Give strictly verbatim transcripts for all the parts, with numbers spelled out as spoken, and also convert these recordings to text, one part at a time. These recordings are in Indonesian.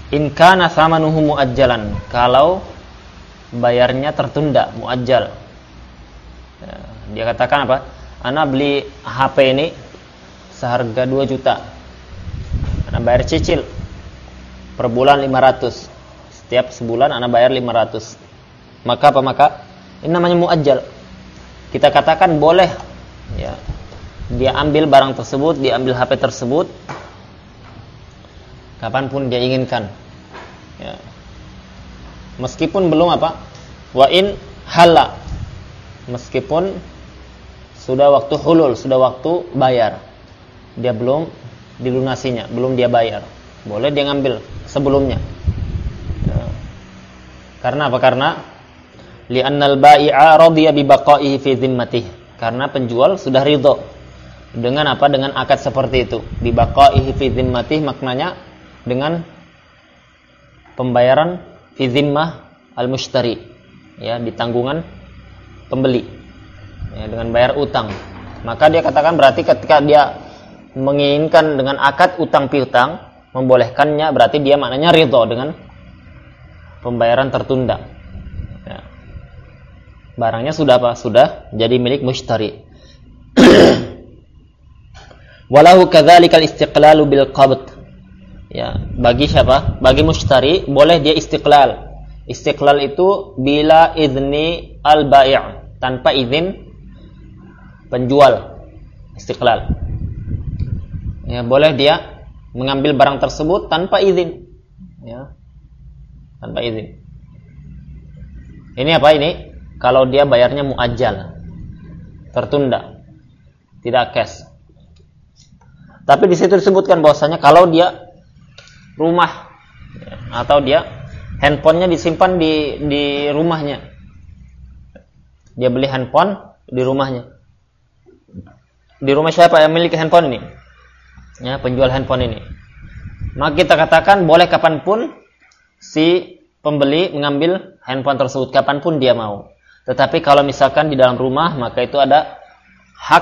In kana thamanuhu muajjalan, kalau bayarnya tertunda, muajjal. Ya, dia katakan apa? Ana beli H P ini seharga dua juta. Ana bayar cicil per bulan lima ratus. Setiap sebulan ana bayar lima ratus. Maka apa maka? Ini namanya muajjal. Kita katakan boleh ya. Dia ambil barang tersebut, dia ambil H P tersebut kapanpun dia inginkan. Ya. Meskipun belum apa? Wa in hala. Meskipun sudah waktu hulul, sudah waktu bayar. Dia belum dilunasinya, belum dia bayar. Boleh dia ngambil sebelumnya. Ya. Karena apa? Karena li'annal bai'a radiya bi baqa'ihi fi dhimmatihi. Karena penjual sudah ridho dengan apa? Dengan akad seperti itu. Bi baqa'ihi fi dhimmatihi maknanya dengan pembayaran fi dhimmah al-mushtari. Ya, di tanggungan pembeli. Ya, dengan bayar utang. Maka dia katakan berarti ketika dia menginginkan dengan akad utang piutang, membolehkannya berarti dia maknanya ridho dengan pembayaran tertunda. Ya. Barangnya sudah apa? Sudah jadi milik mushtari. Walahu kadzalikal istiqlalu bil qabd. Ya, bagi siapa? Bagi mushtari boleh dia istiqlal. Istiqlal itu bila idzni al-bai', tanpa izin penjual. Istiqlal. Ya, boleh dia mengambil barang tersebut tanpa izin. Ya. Tanpa izin. Ini apa ini? Kalau dia bayarnya muajjal. Tertunda. Tidak cash. Tapi di situ disebutkan bahwasanya kalau dia rumah ya, atau dia handphonenya disimpan di di rumahnya. Dia beli handphone di rumahnya. Di rumah siapa yang memiliki handphone ini? Ya, penjual handphone ini. Maka kita katakan boleh kapanpun si pembeli mengambil handphone tersebut, kapanpun dia mau. Tetapi kalau misalkan di dalam rumah, maka itu ada hak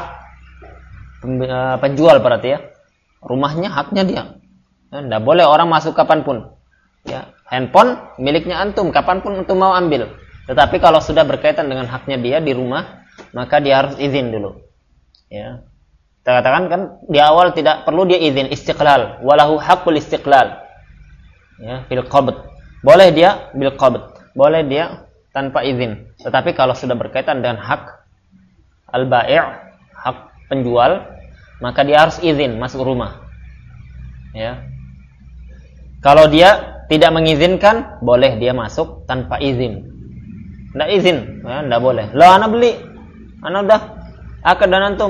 penjual berarti ya. Rumahnya haknya dia. Tidak boleh orang masuk kapanpun. Ya, handphone miliknya antum, kapanpun antum mau ambil. Tetapi kalau sudah berkaitan dengan haknya dia di rumah, maka dia harus izin dulu. Ya. Kita katakan kan di awal tidak perlu dia izin, istiqlal. Walahu haqqul istiqlal. Ya, bil qabd. Boleh dia bil qabd. Boleh dia tanpa izin. Tetapi kalau sudah berkaitan dengan hak al-bai', hak penjual, maka dia harus izin masuk rumah. Ya. Kalau dia tidak mengizinkan, boleh dia masuk tanpa izin. Tidak izin, ya, tidak boleh. Loh, anak beli, anak udah akad dengan antum.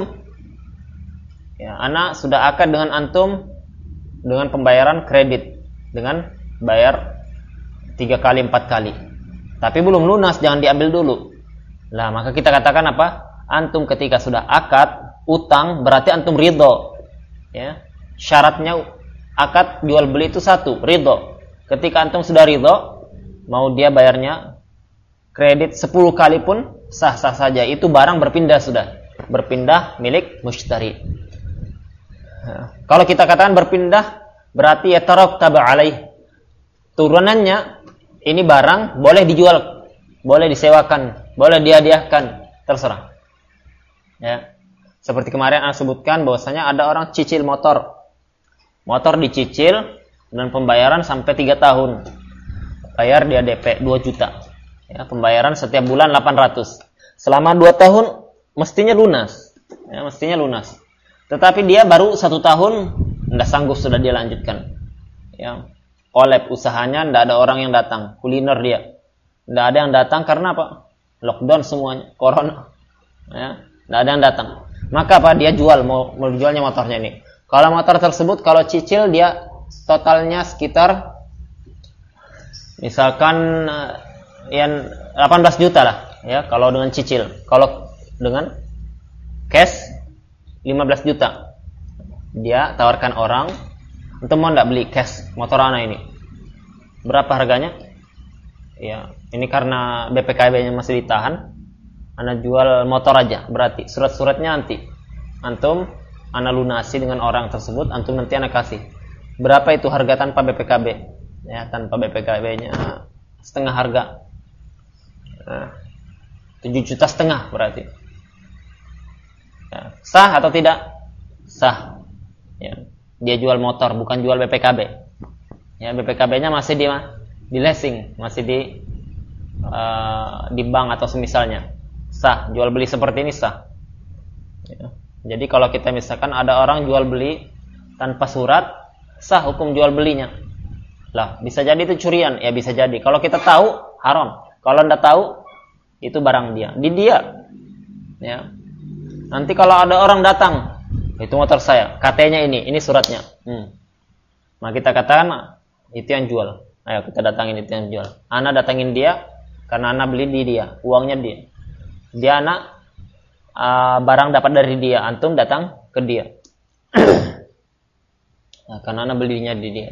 Ya, anak sudah akad dengan antum dengan pembayaran kredit, dengan bayar tiga kali, empat kali. Tapi belum lunas, jangan diambil dulu. Lah, maka kita katakan apa? Antum ketika sudah akad utang, berarti antum ridho. Ya, syaratnya akad jual beli itu satu, ridho. Ketika antum sudah ridho, mau dia bayarnya kredit sepuluh kali pun sah-sah saja. Itu barang berpindah sudah. Berpindah milik mushtari. Nah, kalau kita katakan berpindah, berarti ya tarattaba alaih. Turunannya, ini barang boleh dijual, boleh disewakan, boleh dihadiahkan, terserah. Ya. Seperti kemarin saya sebutkan bahwasanya ada orang cicil motor. Motor dicicil dan pembayaran sampai tiga tahun. Bayar dia D P dua juta. Ya, pembayaran setiap bulan delapan ratus. Selama dua tahun mestinya lunas. Ya, mestinya lunas. Tetapi dia baru satu tahun tidak sanggup sudah dia lanjutkan. Ya, kolab usahanya, tidak ada orang yang datang. Kuliner dia. Tidak ada yang datang karena apa? Lockdown semuanya, corona. Ya, tidak ada yang datang. Maka apa? Dia jual, mau, mau jualnya motornya ini. Kalau motor tersebut, kalau cicil dia totalnya sekitar misalkan yang delapan belas juta lah, ya, kalau dengan cicil. Kalau dengan cash lima belas juta. Dia tawarkan orang, "Antum mau enggak beli cash motor ana ini?" Berapa harganya? Ya, ini karena B P K B-nya masih ditahan, ana jual motor aja. Berarti surat-suratnya nanti antum ana lunasi dengan orang tersebut, antum nanti ana kasih. Berapa itu harga tanpa B P K B? ya, tanpa B P K B-nya setengah harga. Nah, tujuh juta setengah berarti. Ya, sah atau tidak? Sah. Ya, dia jual motor, bukan jual B P K B. Ya, B P K B-nya masih di di leasing, masih di uh, di bank atau semisalnya. Sah, jual beli seperti ini sah. Ya. Jadi kalau kita misalkan ada orang jual beli tanpa surat, sah hukum jual belinya. Lah, bisa jadi itu curian, ya bisa jadi. Kalau kita tahu, haram. Kalau enggak tahu, itu barang dia, di dia. Ya. Nanti kalau ada orang datang, itu motor saya, K T-nya ini, ini suratnya. Hmm. Nah, kita katakan itu yang jual. Ayo kita datangin itu yang jual. Ana datangin dia karena ana beli di dia, uangnya dia. Dia anak uh, barang dapat dari dia, antum datang ke dia. Nah, karena ana belinya di dia.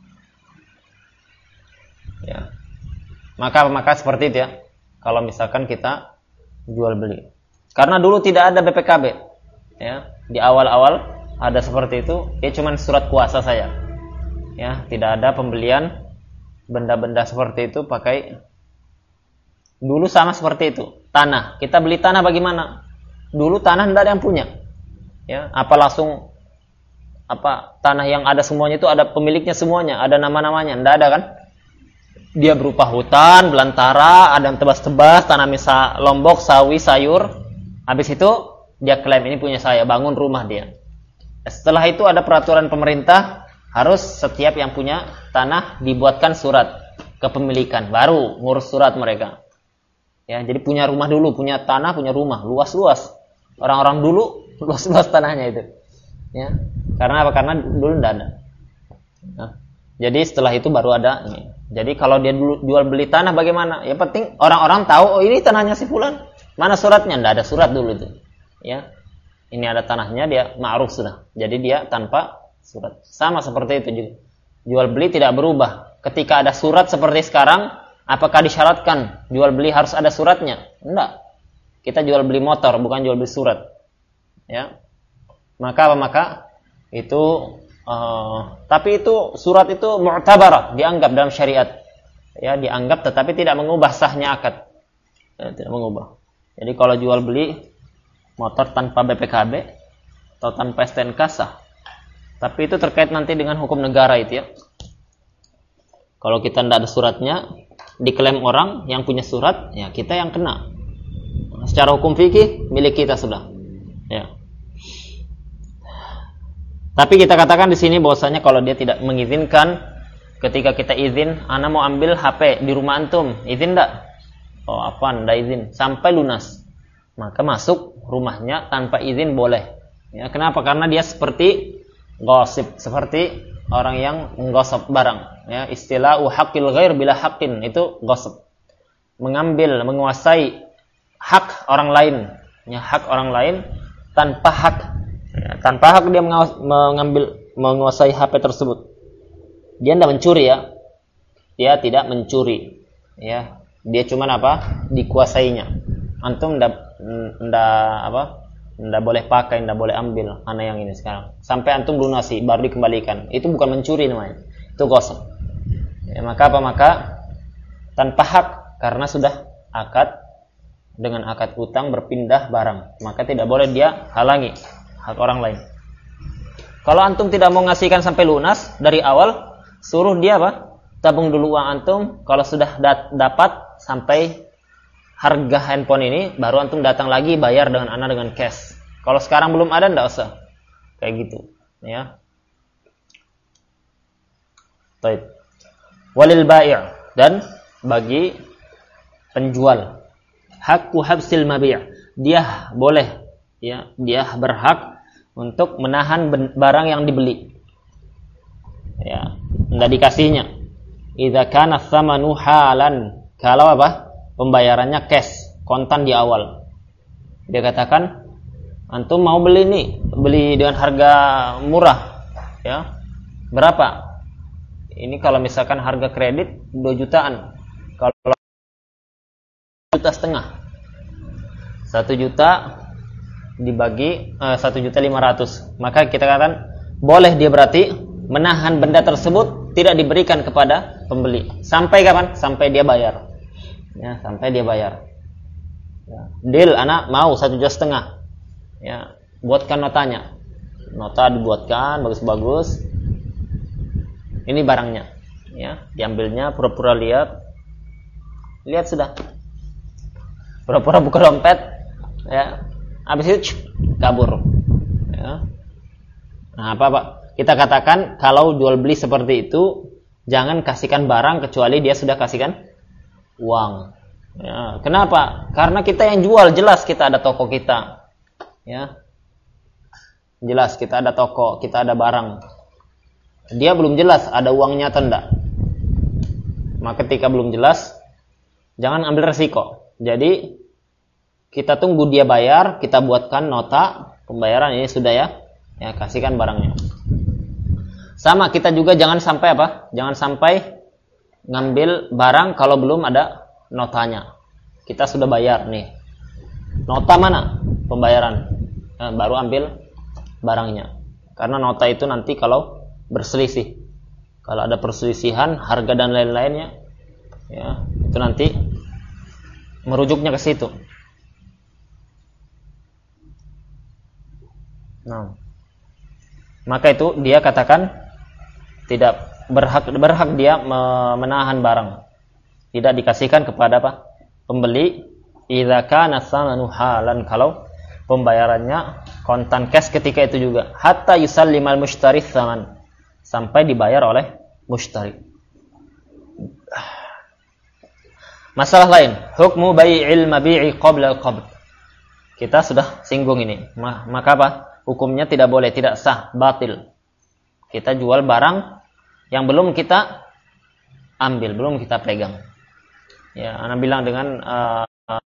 Ya. Maka maka seperti itu ya. Kalau misalkan kita jual beli. Karena dulu tidak ada B P K B. Ya, di awal-awal ada seperti itu, ya cuman surat kuasa saya. Ya, tidak ada pembelian benda-benda seperti itu pakai. Dulu sama seperti itu. Tanah, kita beli tanah bagaimana? Dulu tanah tidak ada yang punya. Ya, apa langsung apa tanah yang ada semuanya itu ada pemiliknya semuanya, ada nama-namanya, tidak ada kan? Dia berupa hutan, belantara, ada yang tebas-tebas, tanam misal lombok, sawi, sayur. Habis itu dia klaim ini punya saya, bangun rumah dia. Setelah itu ada peraturan pemerintah, harus setiap yang punya tanah dibuatkan surat kepemilikan, baru ngurus surat mereka. Ya, jadi punya rumah dulu, punya tanah, punya rumah, luas-luas. Orang-orang dulu luas-luas tanahnya itu. Ya, karena apa? Karena dulu tidak ada. Nah, jadi setelah itu baru ada ini. Jadi kalau dia dulu jual beli tanah bagaimana? Ya penting orang-orang tahu, oh ini tanahnya si fulan. Mana suratnya? Tidak ada surat dulu itu. Ya, ini ada tanahnya, dia ma'ruf sudah. Jadi dia tanpa surat. Sama seperti itu juga. Jual beli tidak berubah. Ketika ada surat seperti sekarang, apakah disyaratkan jual beli harus ada suratnya? Tidak. Kita jual beli motor, bukan jual beli surat. Ya, maka apa maka itu. Uh, tapi itu surat itu mu'tabarah, dianggap dalam syariat. Ya, dianggap tetapi tidak mengubah sahnya akad. Ya, tidak mengubah. Jadi kalau jual beli motor tanpa B P K B atau tanpa S T N K sah. Tapi itu terkait nanti dengan hukum negara itu ya. Kalau kita tidak ada suratnya, diklaim orang yang punya surat, ya kita yang kena. Secara hukum fikih milik kita sudah. Ya. Tapi kita katakan di sini bahwasanya kalau dia tidak mengizinkan, ketika kita izin, ana mau ambil H P di rumah antum, izin enggak? Oh, apa enggak izin sampai lunas. Maka masuk rumahnya tanpa izin boleh. Ya, kenapa? Karena dia seperti gosip, seperti orang yang menggosip barang. Ya, istilah uhaqil ghair bila haqqin, itu gosip. Mengambil, menguasai hak orang lain, ya, hak orang lain tanpa hak. Ya, tanpa hak dia mengambil, menguasai H P tersebut. Dia tidak mencuri ya. Dia tidak mencuri. Ya, dia cuma apa? Dikuasainya. Antum tidak tidak apa? Tidak boleh pakai, tidak boleh ambil anak yang ini sekarang. Sampai antum lunasi baru dikembalikan. Itu bukan mencuri namanya. Itu gosip. Ya, maka apa? Maka tanpa hak, karena sudah akad, dengan akad utang berpindah barang, maka tidak boleh dia halangi hak orang lain. Kalau antum tidak mau ngasihkan sampai lunas dari awal, suruh dia apa? Tabung dulu uang antum. Kalau sudah dat- dapat sampai harga handphone ini, baru antum datang lagi bayar dengan ana dengan cash. Kalau sekarang belum ada, enggak usah. Kayak gitu, ya. Baik. Walil bai', dan bagi penjual, hakku habsil mabi', dia boleh, ya, dia berhak untuk menahan barang yang dibeli. Ya, enggak dikasihnya. Idza kana tsamanu halan, kalau apa? Pembayarannya cash, kontan di awal. Dia katakan, antum mau beli nih, beli dengan harga murah, ya. Berapa? Ini kalau misalkan harga kredit dua jutaan. Kalau juta setengah. satu juta dibagi satu juta lima ratus. Maka kita katakan boleh dia berarti menahan benda tersebut tidak diberikan kepada pembeli. Sampai kapan? Sampai dia bayar. Ya, sampai dia bayar. Ya. Deal, anak mau satu juta setengah. Ya, buatkan notanya. Nota dibuatkan bagus-bagus. Ini barangnya. Ya, diambilnya, pura-pura lihat. Lihat sudah. Pura-pura buka dompet. Ya. Habis itu kabur. Ya. Nah, apa Pak? Kita katakan kalau jual beli seperti itu, jangan kasihkan barang kecuali dia sudah kasihkan uang. Ya, kenapa? Karena kita yang jual, jelas kita ada toko kita. Ya. Jelas kita ada toko, kita ada barang. Dia belum jelas ada uangnya atau enggak. Maka ketika belum jelas, jangan ambil resiko. Jadi kita tunggu dia bayar, kita buatkan nota pembayaran ini sudah ya. Ya, kasihkan barangnya. Sama kita juga jangan sampai apa? Jangan sampai ngambil barang kalau belum ada notanya. Kita sudah bayar nih. Nota mana? Pembayaran. Nah, baru ambil barangnya. Karena nota itu nanti kalau berselisih, kalau ada perselisihan harga dan lain-lainnya, ya itu nanti merujuknya ke situ. Nah, maka itu dia katakan tidak berhak berhak dia menahan barang, tidak dikasihkan kepada apa? Pembeli. Idza kana tsamanu halan, kalau pembayarannya kontan cash ketika itu juga, hatta yusallimal mushtari tsaman, sampai dibayar oleh mushtari. Masalah lain, hukmu bai'il mabi'i qabla al-qabd. Kita sudah singgung ini. Maka apa? Hukumnya tidak boleh, tidak sah, batil. Kita jual barang yang belum kita ambil, belum kita pegang. Ya, ana bilang dengan uh,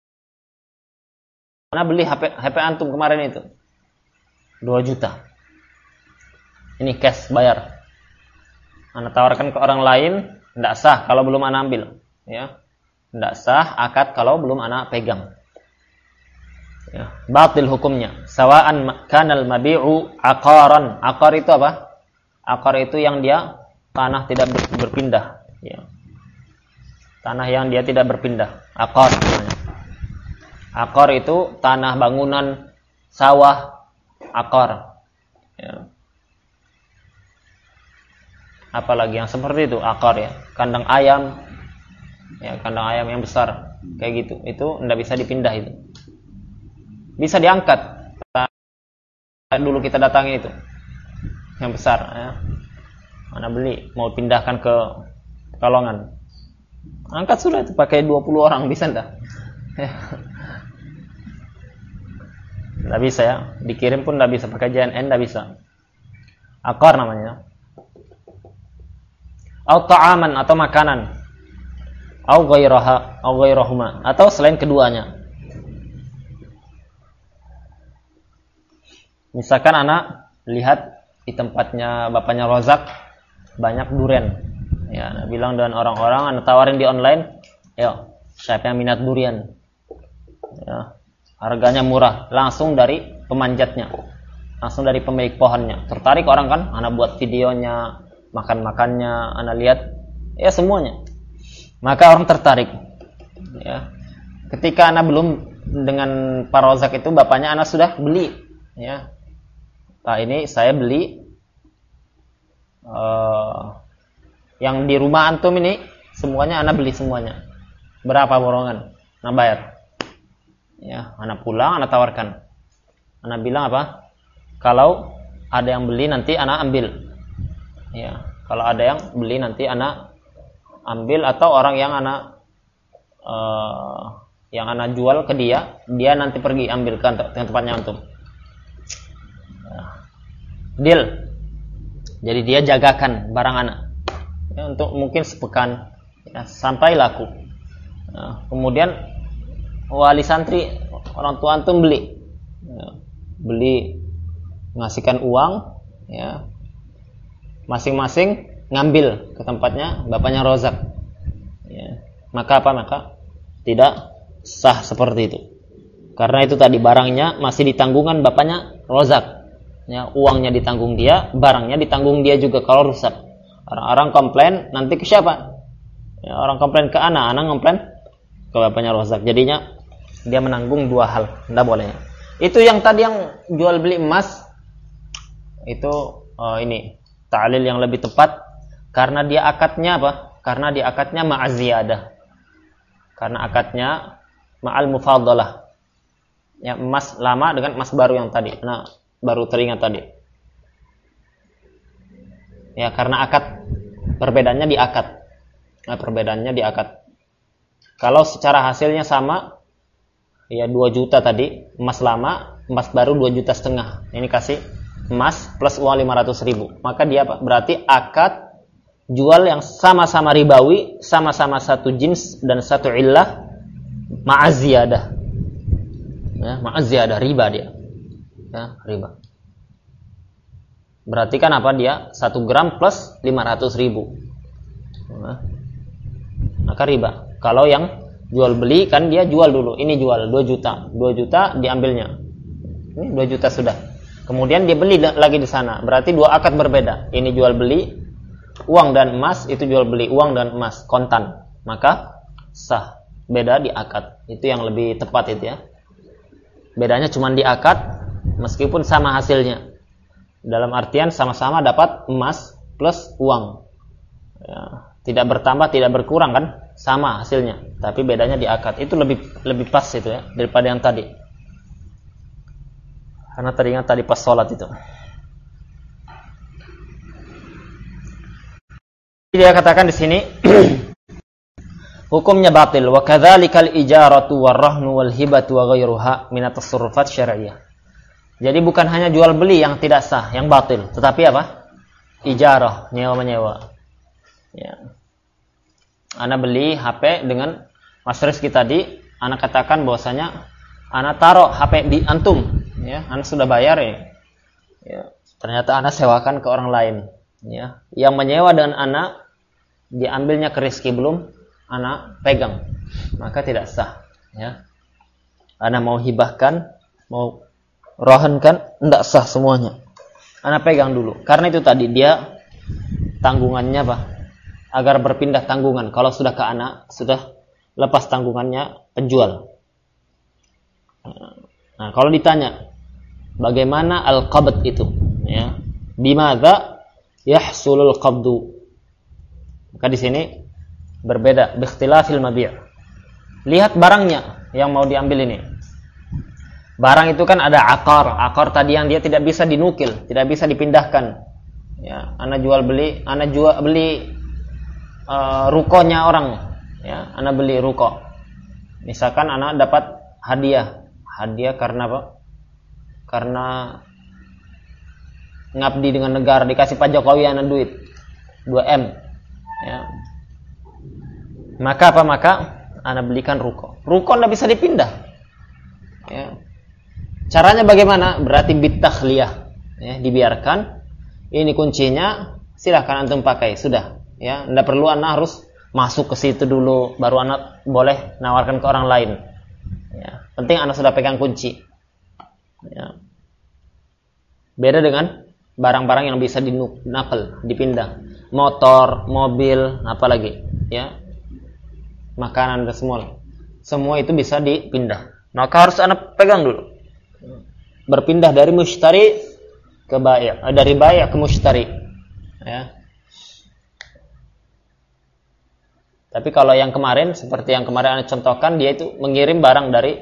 ana beli H P H P antum kemarin itu dua juta. Ini cash bayar. Ana tawarkan ke orang lain, tidak sah kalau belum ana ambil, ya. Tidak sah akad kalau belum ana pegang. Ya, batil hukumnya. Sawa'an kanal mabi'u aqaran. Aqar itu apa? Aqar itu yang dia tanah tidak berpindah, ya. Tanah yang dia tidak berpindah, aqar namanya. Aqar itu tanah bangunan, sawah, aqar. Ya. Apalagi yang seperti itu, aqar ya. Kandang ayam, ya, kandang ayam yang besar, kayak gitu. Itu tidak bisa dipindah itu. Bisa diangkat. Dulu kita datangi itu, yang besar, ya. Mana beli, mau pindahkan ke Pekalongan. Angkat sudah itu, pakai dua puluh orang, bisa enggak? Enggak bisa ya, dikirim pun enggak bisa, pakai J N N enggak bisa. Akar namanya. Au ta'aman atau makanan. Au ghairaha, au ghairahuma, atau selain keduanya. Misalkan anak lihat di tempatnya bapaknya Rozak banyak durian, ya, nah, bilang dengan orang-orang, anda tawarin di online, yo, siapa yang minat durian, ya, harganya murah, langsung dari pemanjatnya, langsung dari pemilik pohonnya, tertarik orang kan, anda buat videonya, makan-makannya, anda lihat, ya semuanya, maka orang tertarik, ya, ketika anda belum dengan Pak Rozak itu, bapaknya anda sudah beli, ya, Pak ini saya beli Uh, yang di rumah antum ini semuanya anak beli semuanya. Berapa borongan? Anak bayar. Ya, anak pulang, anak tawarkan. Anak bilang apa? Kalau ada yang beli nanti anak ambil. Ya, kalau ada yang beli nanti anak ambil, atau orang yang anak uh, yang anak jual ke dia, dia nanti pergi ambilkan ke tempatnya antum. Ya. Deal. Jadi dia jagakan barang anak, ya, untuk mungkin sepekan, ya, sampai laku. Nah, kemudian wali santri, orang tua antum beli, ya, beli ngasihkan uang, ya, masing-masing ngambil ke tempatnya bapaknya Rozak. Ya, maka apa? Maka tidak sah seperti itu. Karena itu tadi barangnya masih ditanggungan bapaknya Rozak. Ya, uangnya ditanggung dia, barangnya ditanggung dia juga kalau rusak. Orang-orang komplain nanti ke siapa? Ya, orang komplain ke anak, anak komplain ke bapaknya Rozak. Jadinya dia menanggung dua hal, tidak boleh. Itu yang tadi yang jual beli emas itu oh ini ta'lil yang lebih tepat karena dia akadnya apa? Karena dia akadnya ma'aziyadah. Karena akadnya ma'al mufadalah. Ya, emas lama dengan emas baru yang tadi. Nah, baru teringat tadi. Ya, karena akad perbedaannya di akad. Nah, perbedaannya di akad. Kalau secara hasilnya sama, ya dua juta tadi, emas lama, emas baru dua juta setengah. Ini kasih emas plus uang lima ratus ribu. Maka dia apa? Berarti akad jual yang sama-sama ribawi, sama-sama satu jins dan satu illah, ma'aziyadah. Ya, ma'aziyadah, riba dia. Ya, riba. Berarti kan apa dia? satu gram plus lima ratus ribu. Nah, maka riba. Kalau yang jual beli kan dia jual dulu. Ini jual dua juta. dua juta diambilnya. Ini dua juta sudah. Kemudian dia beli lagi di sana. Berarti dua akad berbeda. Ini jual beli uang dan emas, itu jual beli uang dan emas kontan. Maka sah. Beda di akad. Itu yang lebih tepat itu ya. Bedanya cuma di akad meskipun sama hasilnya. Dalam artian sama-sama dapat emas plus uang. Ya, tidak bertambah, tidak berkurang kan? Sama hasilnya. Tapi bedanya di akad. Itu lebih lebih pas itu ya daripada yang tadi. Karena teringat tadi pas sholat itu. Dia katakan di sini hukumnya batil. Wa kadzalikal ijaratu warrahnu wal hibatu wa ghairuha min at-tasarrufat syar'iyyah. Jadi bukan hanya jual beli yang tidak sah, yang batil, tetapi apa? Ijarah, nyewa-menyewa. Ya. Ana beli H P dengan Mas Rizky tadi, ana katakan bahwasanya ana taruh H P di antum, ya. Ana sudah bayar ya. Ya. Ternyata ana sewakan ke orang lain, ya. Yang menyewa dengan ana diambilnya ke Rizky belum ana pegang, maka tidak sah, ya. Ana mau hibahkan, mau rohankan, tidak sah semuanya. Ana pegang dulu. Karena itu tadi dia tanggungannya apa? Agar berpindah tanggungan. Kalau sudah ke anak, sudah lepas tanggungannya penjual. Nah, kalau ditanya bagaimana al-qabd itu, ya. Bimadza yahsulul qabdu? Maka di sini berbeda, biikhtilafil mabi'. Lihat barangnya yang mau diambil ini. Barang itu kan ada akar, akar tadi yang dia tidak bisa dinukil, tidak bisa dipindahkan. Ya, ana jual beli, ana jual beli uh, rukonya orang. Ya, ana beli ruko. Misalkan ana dapat hadiah, hadiah karena apa? Karena ngabdi dengan negara, dikasih Pak Jokowi ana duit dua M. Ya. Maka apa? Maka ana belikan ruko. Ruko tidak bisa dipindah. Ya. Caranya bagaimana? Berarti bitakhliyah, ya, dibiarkan. Ini kuncinya, silahkan antum pakai, sudah. Ya, tidak perlu anak harus masuk ke situ dulu, baru anak boleh nawarkan ke orang lain. Ya, penting anak sudah pegang kunci. Ya. Beda dengan barang-barang yang bisa dinakal, dipindah, motor, mobil, apalagi, ya, makanan dan semua, semua itu bisa dipindah. Maka harus anak pegang dulu. Berpindah dari mushtari ke bai', dari bai' ke mushtari, ya. Tapi kalau yang kemarin, seperti yang kemarin Anda contohkan, dia itu mengirim barang dari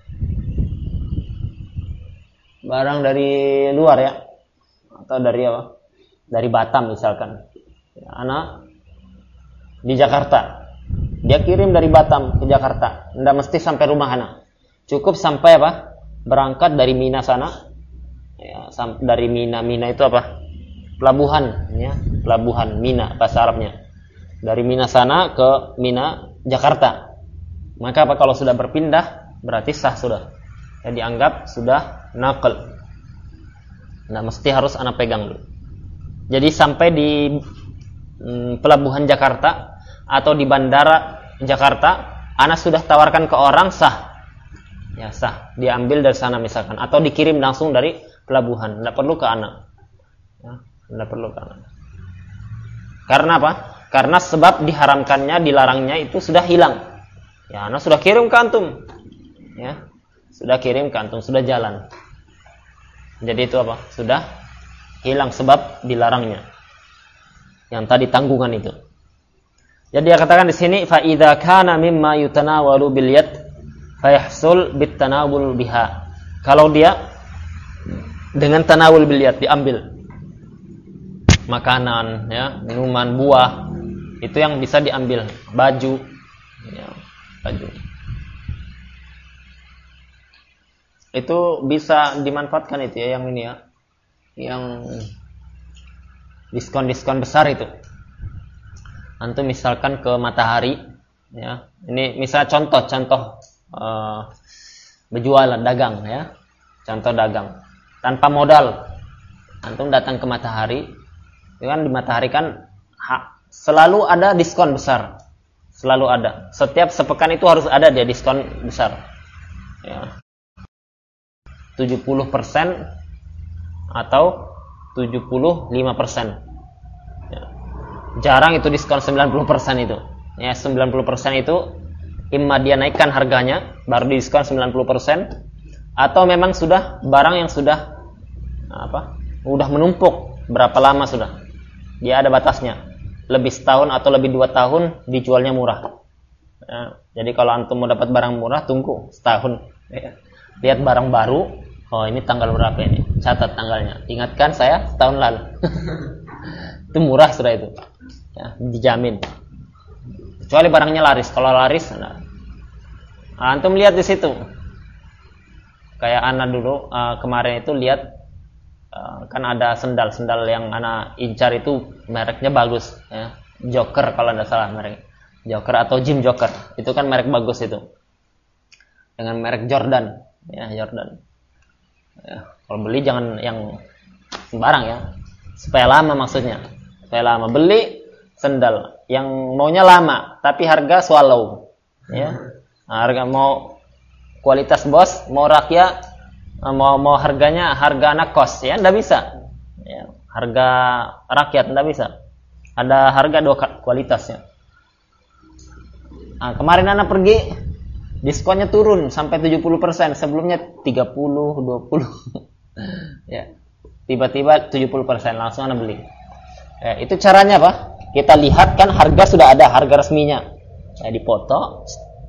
barang dari luar, ya, atau dari apa? Dari Batam misalkan. Anak di Jakarta, dia kirim dari Batam ke Jakarta, tidak mesti sampai rumah anak. Cukup sampai apa? Berangkat dari Mina sana, ya, dari Mina, Mina itu apa? Pelabuhan, ya, pelabuhan Mina bahasa Arabnya. Dari Mina sana ke Mina Jakarta. Maka apa? Kalau sudah berpindah berarti sah sudah. Ya, dianggap sudah naql. Nah, mesti harus anak pegang dulu. Jadi sampai di hmm, pelabuhan Jakarta atau di bandara Jakarta, anak sudah tawarkan ke orang, sah. Ya, sah, diambil dari sana misalkan, atau dikirim langsung dari pelabuhan, tidak perlu ke anak, ya, tidak perlu ke anak. Karena apa? Karena sebab diharamkannya, dilarangnya itu sudah hilang. Ya, ana sudah kirim ke antum. Ya. Sudah kirim ke antum, sudah jalan. Jadi itu apa? Sudah hilang sebab dilarangnya. Yang tadi tanggungan itu. Jadi dia katakan di sini fa idza kana mimma yutanawalu bil yad fa yahsul bit tanawul biha. Kalau dia dengan tanawul bil yad diambil makanan, ya, minuman, buah, itu yang bisa diambil, baju, ya, baju. Itu bisa dimanfaatkan itu ya, yang ini ya, yang diskon-diskon besar itu. Antum misalkan ke Matahari, ya, ini misal contoh-contoh uh, berjualan dagang, ya, contoh dagang tanpa modal. Antum datang ke Matahari, itu kan di Matahari kan ha, selalu ada diskon besar, selalu ada. Setiap sepekan itu harus ada dia diskon besar, ya. tujuh puluh persen atau tujuh puluh lima persen. Ya. Jarang itu diskon sembilan puluh persen itu. Ya, sembilan puluh persen itu imma dia naikkan harganya baru diskon sembilan puluh persen atau memang sudah barang yang sudah apa? Udah menumpuk berapa lama sudah. Dia ada batasnya. Lebih setahun atau lebih dua tahun dijualnya murah. Ya, jadi kalau antum mau dapat barang murah tunggu setahun. Ya. Lihat barang baru, oh ini tanggal berapa ini? Catat tanggalnya. Ingatkan saya setahun lalu. Itu murah sudah itu. Ya, dijamin. Kecuali barangnya laris. Kalau laris, nah, antum lihat di situ. Kayak ana dulu uh, kemarin itu lihat uh, kan ada sendal-sendal yang ana incar itu mereknya bagus. Ya. Joker kalau tidak salah merek. Joker atau Jim Joker. Itu kan merek bagus itu. Dengan merek Jordan. Ya, Jordan. Ya, kalau beli jangan yang sembarang ya. Supaya lama maksudnya. Supaya lama. Beli sendal yang maunya lama tapi harga swallow. Ya. Nah, harga mau kualitas bos, mau rakyat, mau mau harganya harga anak kos ya, enggak bisa. Ya, harga rakyat enggak bisa. Ada harga dua kualitasnya. Nah, kemarin anak pergi diskonnya turun sampai tujuh puluh persen, sebelumnya tiga puluh, dua puluh. Ya. Tiba-tiba tujuh puluh persen langsung Anda beli. Ya, itu caranya apa? Kita lihat kan harga sudah ada, harga resminya. Ya, dipoto.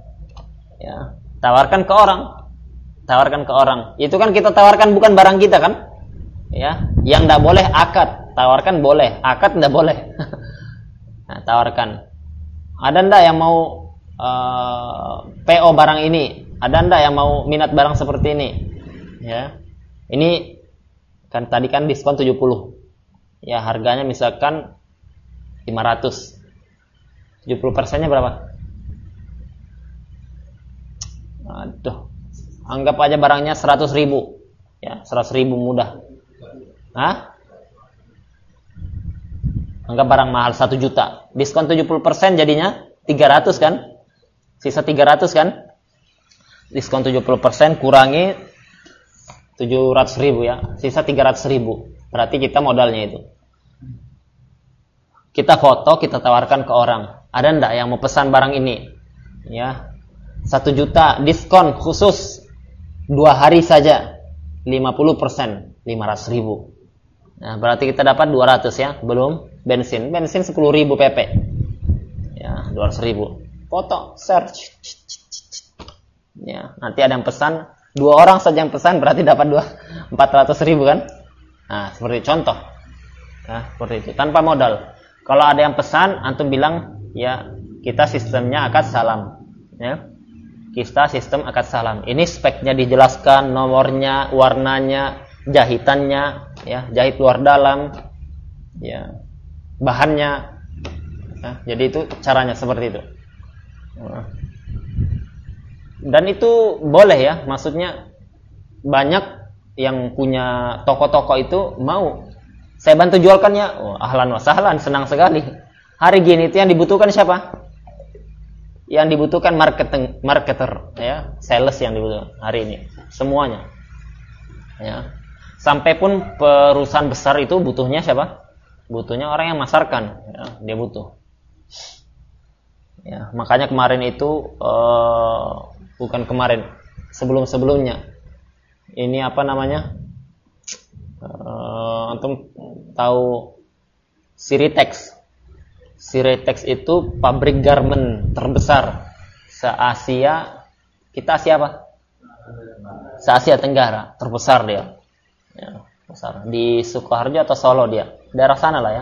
Ya, tawarkan ke orang. Tawarkan ke orang. Itu kan kita tawarkan bukan barang kita kan? Ya, yang enggak boleh akad, tawarkan boleh, akad enggak boleh. Nah, tawarkan. Ada enggak yang mau Uh, P O barang ini? Ada enggak yang mau minat barang seperti ini? Ya. Ini kan tadi kan diskon tujuh puluh. Ya, harganya misalkan lima ratus. tujuh puluh persennya berapa? Aduh. Anggap aja barangnya seratus ribu. Ya, seratus ribu mudah. Hah? Anggap barang mahal satu juta. Diskon tujuh puluh persen jadinya tiga ratus kan? Sisa tiga ratus kan? Diskon tujuh puluh persen kurangi tujuh ratus ribu ya. Sisa tiga ratus ribu. Berarti kita modalnya itu. Kita foto, kita tawarkan ke orang. Ada enggak yang mau pesan barang ini? Ya. satu juta diskon khusus dua hari saja. lima puluh persen, lima ratus ribu. Nah, berarti kita dapat dua ratus ya. Belum bensin. Bensin sepuluh ribu P P. Ya, dua ratus ribu. Foto, search. Ya, nanti ada yang pesan, dua orang saja yang pesan berarti dapat dua empat ratus ribu kan? Nah, seperti contoh. Nah, seperti itu tanpa modal. Kalau ada yang pesan, antum bilang, ya kita sistemnya akad salam. Ya, kita sistem akad salam. Ini speknya dijelaskan, nomornya, warnanya, jahitannya, ya jahit luar dalam, ya bahannya. Ya, jadi itu caranya seperti itu. Dan itu boleh ya, maksudnya banyak yang punya toko-toko itu mau saya bantu jualkannya. Oh, ahlan wa sahlan, senang sekali. Hari gini itu yang dibutuhkan siapa? Yang dibutuhkan marketing, marketer, ya, sales yang dibutuhkan hari ini. Semuanya. Ya. Sampai pun perusahaan besar itu butuhnya siapa? butuhnya orang yang masarkan, ya, dia butuh. Ya, makanya kemarin itu uh, bukan kemarin, sebelum-sebelumnya. Ini apa namanya? Uh, antum tahu Siritex. Siritex itu pabrik garment terbesar se-Asia. Kita Asia apa? Se-Asia Tenggara, terbesar dia. Ya, besar. Di Sukoharjo atau Solo dia? Daerah sana lah ya.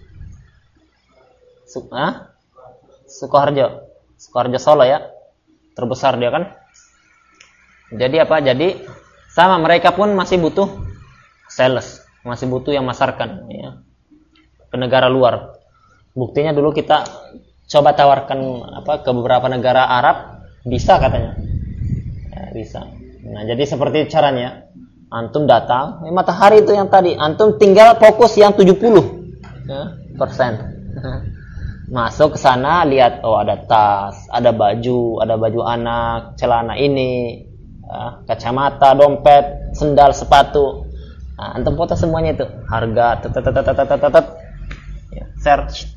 Su- ah? Sukoharjo, Sukoharjo Solo ya, terbesar dia kan. Jadi apa? Jadi sama, mereka pun masih butuh sales, masih butuh yang masarkan, ya, ke negara luar. Buktinya dulu kita coba tawarkan apa ke beberapa negara Arab, bisa katanya, ya, bisa. Nah jadi seperti caranya, antum datang, eh, matahari itu yang tadi, antum tinggal fokus yang tujuh puluh ya, persen. Masuk ke sana, lihat, oh ada tas, ada baju, ada baju anak, celana ini, ya, kacamata, dompet, sendal, sepatu. Nah, antum foto semuanya itu, harga, tetetetetetetet, ya, search.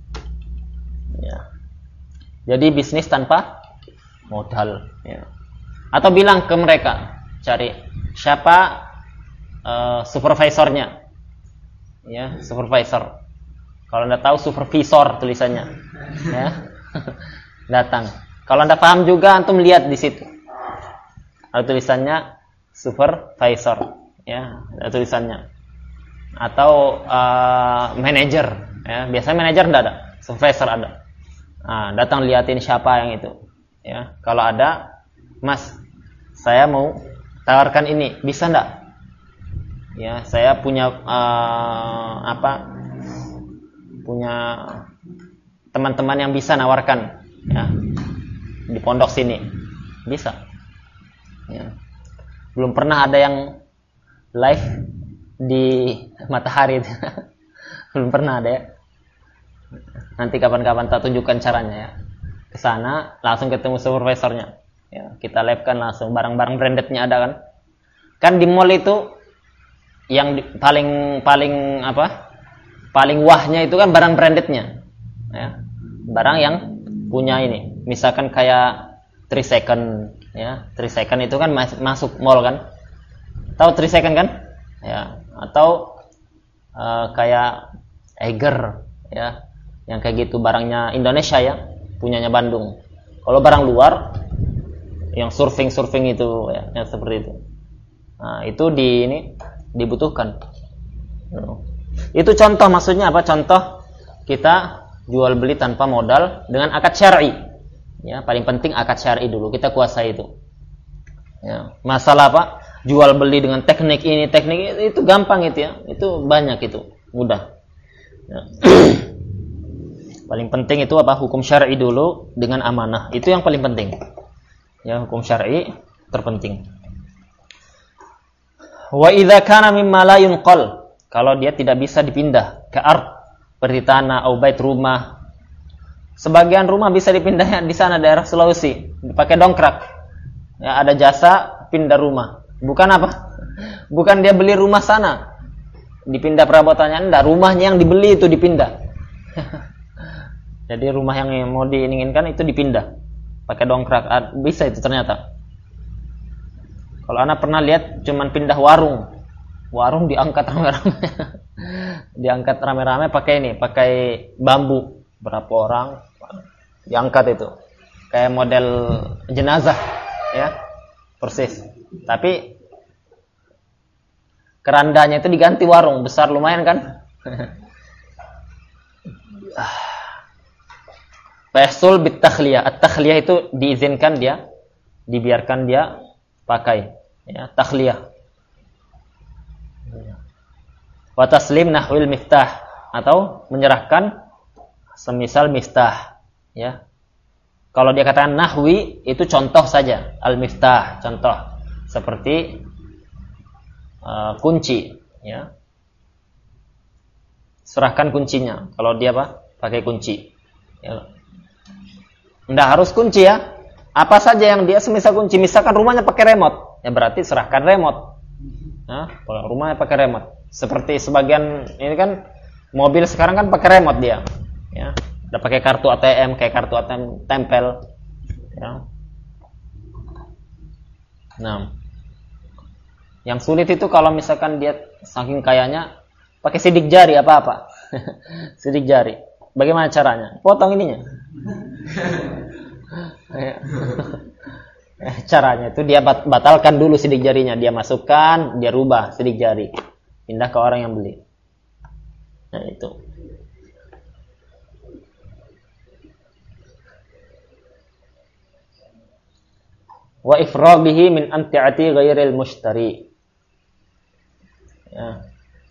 Ya. Jadi bisnis tanpa modal. Ya. Atau bilang ke mereka, cari siapa uh, supervisornya, ya, supervisor. Kalau anda tahu supervisor tulisannya, ya, datang. Kalau anda paham juga, antum lihat di situ. Ada tulisannya supervisor, ya, ada tulisannya. Atau uh, manager, ya, biasanya manager tidak ada, supervisor ada. Nah, datang liatin siapa yang itu, ya. Kalau ada, Mas, saya mau tawarkan ini, bisa enggak? Ya, saya punya uh, apa? punya teman-teman yang bisa nawarkan, ya, di pondok sini, bisa. Ya. Belum pernah ada yang live di Matahari, belum pernah ada ya. Nanti kapan-kapan tak tunjukkan caranya ya. Ke sana langsung ketemu supervisornya, ya, kita live kan langsung, barang-barang brandednya ada kan. Kan di mall itu yang di, paling paling apa? Paling wahnya itu kan barang brandednya, ya, barang yang punya ini, misalkan kayak three second, ya, three second itu kan mas- masuk mall kan, tahu three second kan, ya, atau uh, kayak Eiger, ya, yang kayak gitu, barangnya Indonesia ya, punyanya Bandung. Kalau barang luar, yang surfing surfing itu, ya, yang seperti itu, nah itu di ini dibutuhkan. Itu contoh, maksudnya apa? Contoh kita jual beli tanpa modal dengan akad syar'i. Ya, paling penting akad syar'i dulu, kita kuasai itu. Ya, masalah apa? Jual beli dengan teknik ini, teknik itu, itu gampang itu ya. Itu banyak itu, mudah. Ya. Paling penting itu apa? Hukum syar'i dulu dengan amanah. Itu yang paling penting. Ya, hukum syar'i terpenting. Wa idza kana mimma la yunqal, kalau dia tidak bisa dipindah ke ard, seperti tanah atau bait, rumah. Sebagian rumah bisa dipindah di sana daerah Sulawesi, dipakai dongkrak. Ya, ada jasa pindah rumah. Bukan apa? Bukan dia beli rumah sana, dipindah perabotannya, enggak, rumahnya yang dibeli itu dipindah. Jadi rumah yang mau diinginkan itu dipindah pakai dongkrak, bisa itu ternyata. Kalau anak pernah lihat cuman pindah warung. Warung diangkat rame-rame, diangkat rame-rame pakai ini, pakai bambu, berapa orang diangkat itu, kayak model jenazah, ya, persis. Tapi kerandanya itu diganti warung, besar lumayan kan? Fasul bit takhliyah, at-takhliyah itu diizinkan dia, dibiarkan dia pakai, ya, takhliyah. Wa taslim nahwil miftah, atau menyerahkan semisal miftah, ya. Kalau dia katakan nahwi itu contoh saja, al miftah contoh, seperti uh, kunci, ya. Serahkan kuncinya. Kalau dia apa? Pakai kunci. Ya. Enggak harus kunci ya. Apa saja yang dia semisal kunci, misalkan rumahnya pakai remote, ya berarti serahkan remote. Nah, kalau rumahnya pakai remote. Seperti sebagian ini kan mobil sekarang kan pakai remote dia, ya. Udah pakai kartu A T M, kayak kartu A T M tempel, ya. Nah, yang sulit itu kalau misalkan dia saking kayanya pakai sidik jari apa-apa. Sidik jari. Bagaimana caranya? Potong ininya. Caranya itu dia batalkan dulu sidik jarinya, dia masukkan, dia rubah sidik jari, pindah ke orang yang beli. Nah itu. Wa ifraghihi min amti'ati ghairil mushtari. Ya.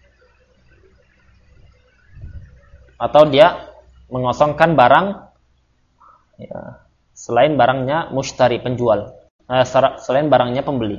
Atau dia mengosongkan barang, ya, selain barangnya mushtari, penjual, eh, selain barangnya pembeli,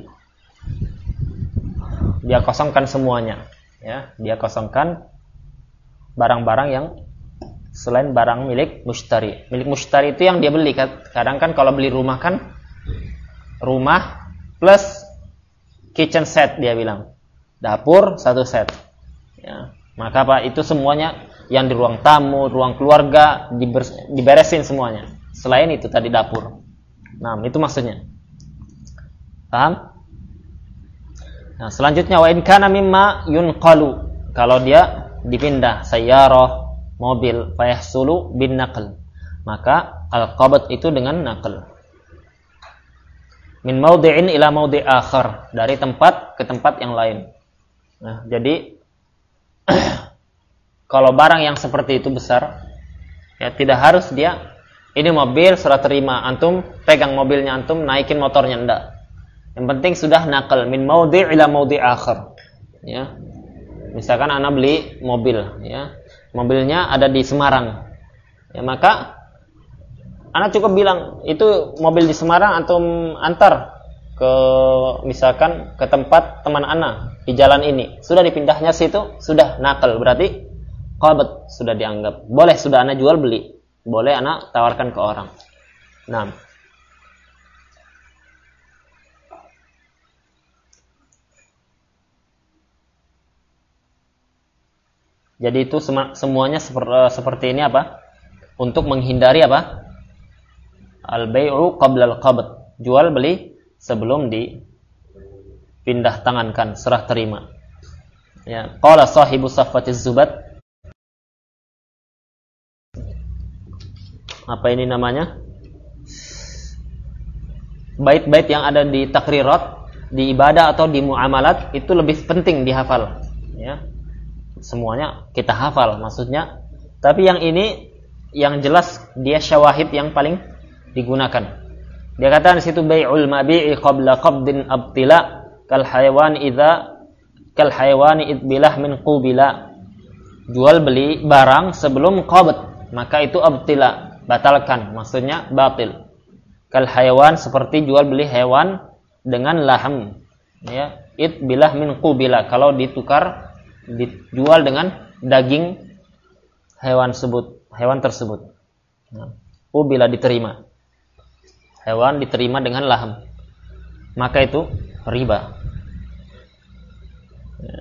dia kosongkan semuanya, ya, dia kosongkan barang-barang yang selain barang milik mushtari. Milik mushtari itu yang dia beli. Kadang kan kalau beli rumah kan rumah plus kitchen set, dia bilang dapur satu set, ya. Maka apa itu semuanya yang di ruang tamu, ruang keluarga diberesin semuanya. Selain itu tadi dapur. Nah, itu maksudnya. Paham? Nah, selanjutnya wa in kana mimma yunqalu. Kalau dia dipindah sayyarah, mobil, fayahsulu bin naql. Maka al-qabd itu dengan naql. Min maudhi'in ila maudhi' akhar, dari tempat ke tempat yang lain. Nah, jadi kalau barang yang seperti itu besar, ya tidak harus dia ini mobil surat terima, antum pegang mobilnya, antum naikin motornya, enggak. Yang penting sudah naqal min maudhi' ila maudhi' akhar. Ya. Misalkan ana beli mobil, ya. Mobilnya ada di Semarang. Ya, maka ana cukup bilang, itu mobil di Semarang antum antar ke misalkan ke tempat teman ana di jalan ini. Sudah dipindahnya situ, sudah naqal, berarti qabd sudah dianggap. Boleh sudah ana jual beli. Boleh anak tawarkan ke orang. Nah. Jadi itu semuanya seperti ini apa? Untuk menghindari apa? Al-bai'u qabla al-qabd. Jual beli sebelum dipindah tangankan, serah terima. Ya, qala sahibu Safwatiz Zubat. Apa ini namanya? Bait-bait yang ada di takrirat, di ibadah atau di muamalat itu lebih penting dihafal, ya. Semuanya kita hafal maksudnya, tapi yang ini yang jelas dia syawahid yang paling digunakan. Dia katakan di situ bai'ul mabi'i qabla qabdin abtila kal hayawan idza kal hayawani idbilah min qubila. Jual beli barang sebelum qabd, maka itu abtila, batalkan, maksudnya batil. Kal hayawan seperti jual beli hewan dengan laham, ya, it bilah min qubila, kalau ditukar dijual dengan daging hewan tersebut, hewan tersebut. Nah, qubila diterima. Hewan diterima dengan laham. Maka itu riba. Ya.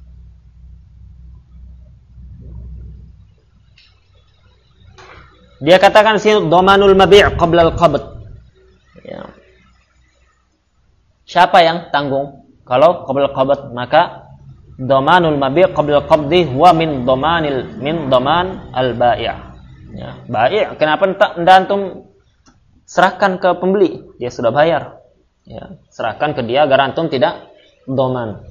Dia katakan sini dhamanul mabi' qabla al-qabd. Ya. Siapa yang tanggung? Kalau qabla al-qabd, maka dhamanul mabi' qabla al-qabdi huwa min dhamanil min dhaman al-bai'. Ya, bai', kenapa enggak antum serahkan ke pembeli? Dia sudah bayar. Ya, serahkan ke dia agar antum tidak dhaman.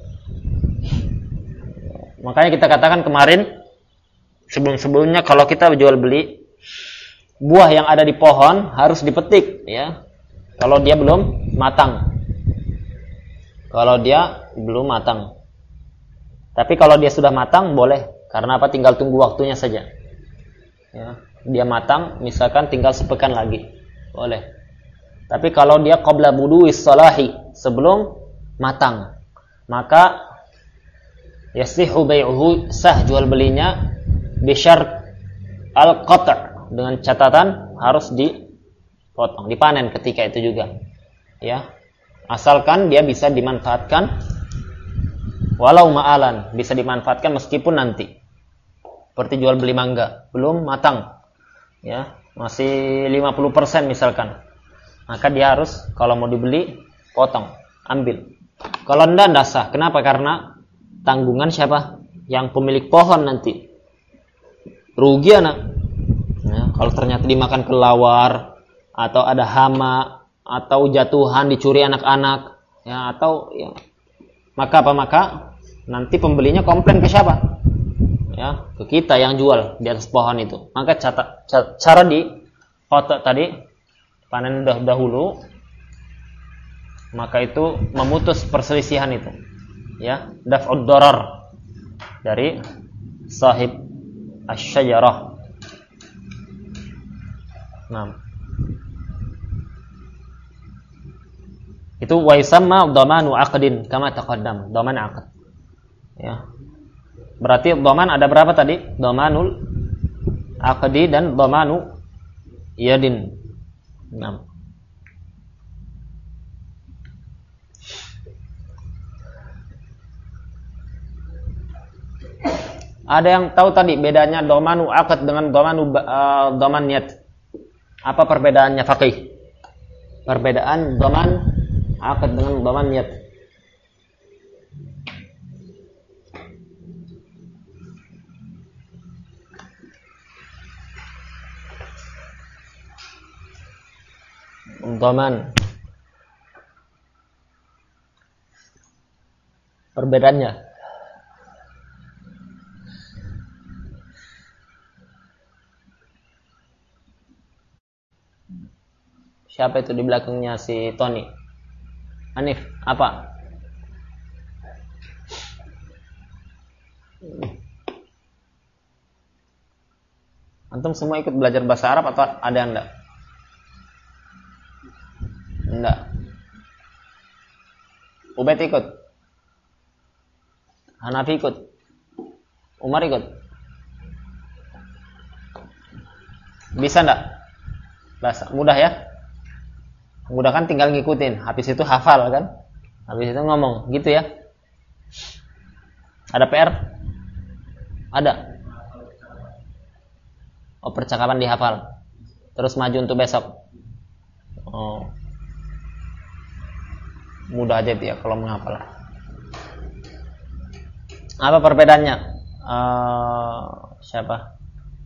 Makanya kita katakan kemarin sebelum-sebelumnya kalau kita jual beli buah yang ada di pohon harus dipetik, ya. Kalau dia belum matang. Kalau dia belum matang. Tapi kalau dia sudah matang boleh, karena apa? Tinggal tunggu waktunya saja. Ya, dia matang, misalkan tinggal sepekan lagi, boleh. Tapi kalau dia qabla budu'is salahi, sebelum matang, maka yasihu bai'uhu, sah jual belinya bisyart al-qat', dengan catatan harus dipotong, dipanen ketika itu juga, ya. Asalkan dia bisa dimanfaatkan walau ma'alan, bisa dimanfaatkan meskipun nanti. seperti jual beli mangga, belum matang, ya, masih lima puluh persen misalkan, maka dia harus kalau mau dibeli potong, ambil. Kalau enggak, enggak sah. Kenapa? Karena tanggungan siapa? Yang pemilik pohon nanti. Rugi anak. Ya, kalau ternyata dimakan kelawar, atau ada hama, atau jatuhan, dicuri anak-anak, ya, atau ya, maka apa? Maka nanti pembelinya komplain ke siapa? Ya, ke kita yang jual di atas pohon itu. Maka cara, cara di foto tadi panen dah dahulu, maka itu memutus perselisihan itu, ya, daf'ud darar dari sahib asy-syajarah. Nah, itu wa yusamma dhamanu 'aqdin kama taqaddam, dhaman 'aqd. Ya. Berarti dhaman ada berapa tadi? Dhamanul 'aqdi dan dhamanu yadin. Nah. Ada yang tahu tadi bedanya dhamanu 'aqd dengan dhamanu uh, dhaman niyat? Apa perbedaannya faqih? Perbedaan dhaman 'aqd dengan dhaman niyat. Dhaman. Perbedaannya. Siapa itu di belakangnya si Tony? Hanif, apa? Antum semua ikut belajar bahasa Arab atau ada enggak? Enggak. Ubaid ikut. Hanafi ikut. Umar ikut. Bisa enggak? Bahasa mudah ya? Mudah kan, tinggal ngikutin. Habis itu hafal kan? Habis itu ngomong, gitu ya? Ada P R? Ada. Oh, percakapan dihafal. Terus maju untuk besok. Oh. Mudah aja dia kalau menghafal. Apa perbedaannya? Uh, siapa?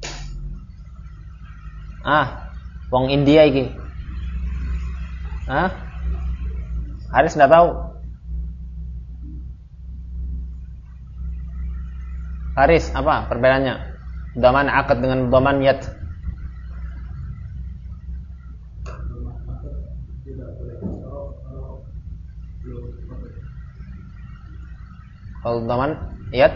Ah, wong India iki. Hah? Haris enggak tahu. Haris, apa perbedaannya? Dhaman 'aqd dengan dhaman yad. Kalau dhaman yad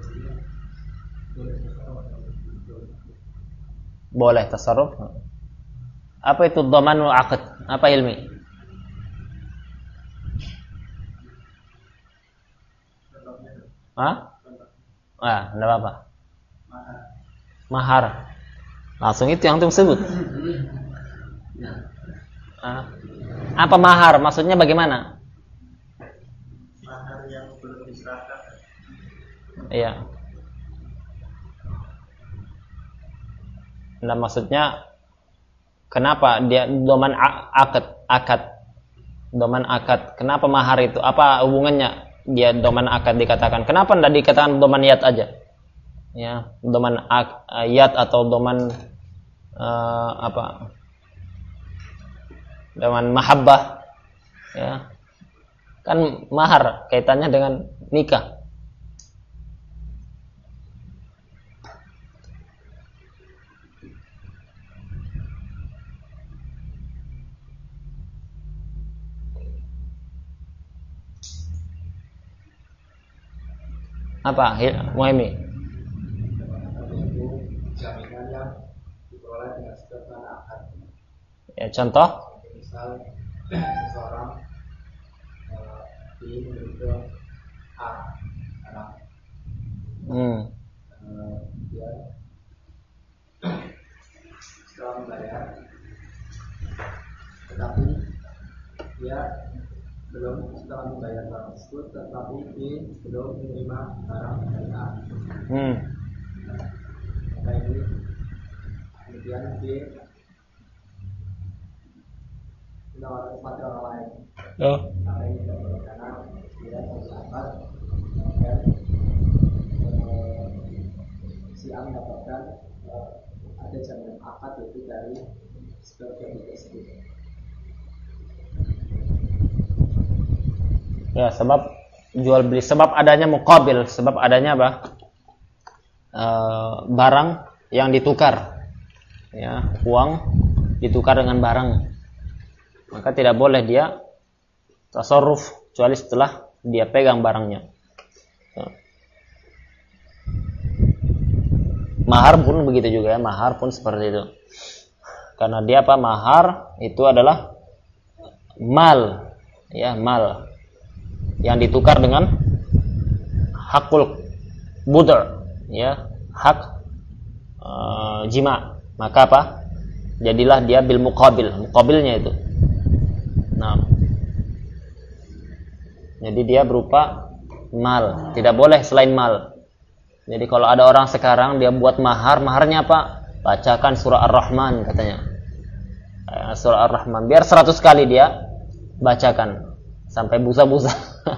boleh tasarruf. Apa itu dhamanul 'aqd? Apa ilmi? Hah? Ah, enggak apa-apa. Mahar. Langsung itu yang antum sebut. Ah. Apa mahar? Maksudnya bagaimana? Mahar yang belum diserahkan. Iya. Nah, maksudnya kenapa dia dhaman akad akad dhaman akad? Kenapa mahar itu? Apa hubungannya dia dhaman akad dikatakan? Kenapa tidak dikatakan dhaman yat aja? Ya, dhaman yat atau dhaman uh, apa? Dhaman mahabbah. Ya. Kan mahar kaitannya dengan nikah. Apa Muhammad? Jaminan yang diperoleh dengan sebutan akad. Ya, contoh? Misal seseorang uh, dimiliki A anak, Hmm. uh, dia setelah membayar, tetapi dia belum setelah membayar barang tersebut, tetapi dia belum menerima barang dari A. Hmm. kita ini, kemudian dia menawarkan kepada orang lain. Oh. Apa ini karena dia sahabat dan eh, si A mendapatkan eh, ada jaminan akad yaitu dari sebab yang tersebut. Ya, sebab jual beli, sebab adanya muqabil, sebab adanya apa? E, barang yang ditukar. Ya, uang ditukar dengan barang. Maka tidak boleh dia tasarruf kecuali setelah dia pegang barangnya. Ya. Mahar pun begitu juga ya, mahar pun seperti itu. Karena dia apa? Mahar itu adalah mal, ya, mal yang ditukar dengan hakul budr, ya, hak uh, jima. Maka apa? Jadilah dia bil muqabil, muqabilnya itu. Nah, jadi dia berupa mal, tidak boleh selain mal. Jadi kalau ada orang sekarang dia buat mahar, maharnya apa? Bacakan surah Ar-Rahman katanya. Surah Ar-Rahman, biar seratus kali dia bacakan sampai busa-busa.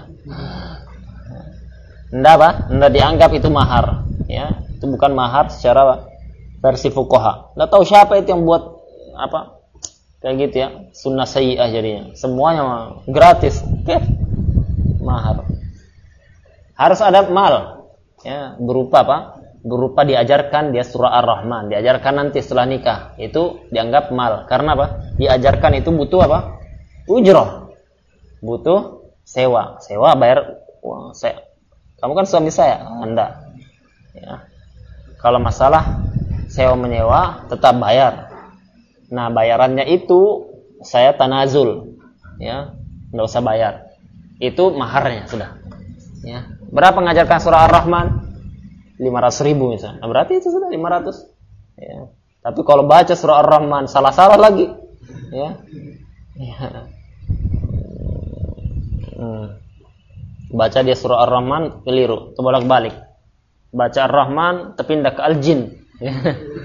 Nggak apa? Nggak dianggap itu mahar, ya. Itu bukan mahar secara versi fuqaha. Nggak tahu siapa itu yang buat apa kayak gitu ya, sunnah sayyi'ah jadinya. Semuanya gratis, oke? Mahar. Harus ada mal, ya, berupa apa? Berupa diajarkan dia surah Ar-Rahman, diajarkan nanti setelah nikah. Itu dianggap mal. Karena apa? Diajarkan itu butuh apa? Ujrah. Butuh sewa. Sewa bayar uang saya. Kamu kan suami saya, Anda. Ya. Kalau masalah sewa menyewa tetap bayar. Nah, bayarannya itu saya tanazul. Ya, enggak usah bayar. Itu maharnya sudah. Ya. Berapa mengajarkan surah Ar-Rahman? lima ratus ribu misalnya. Nah, berarti itu sudah lima ratus. Ya. Tapi kalau baca surah Ar-Rahman salah-salah lagi, ya. Ya. Hmm. Baca dia surah Ar-Rahman keliru, terbalik-balik. Baca Ar-Rahman terpindah ke Al-Jin. Ya.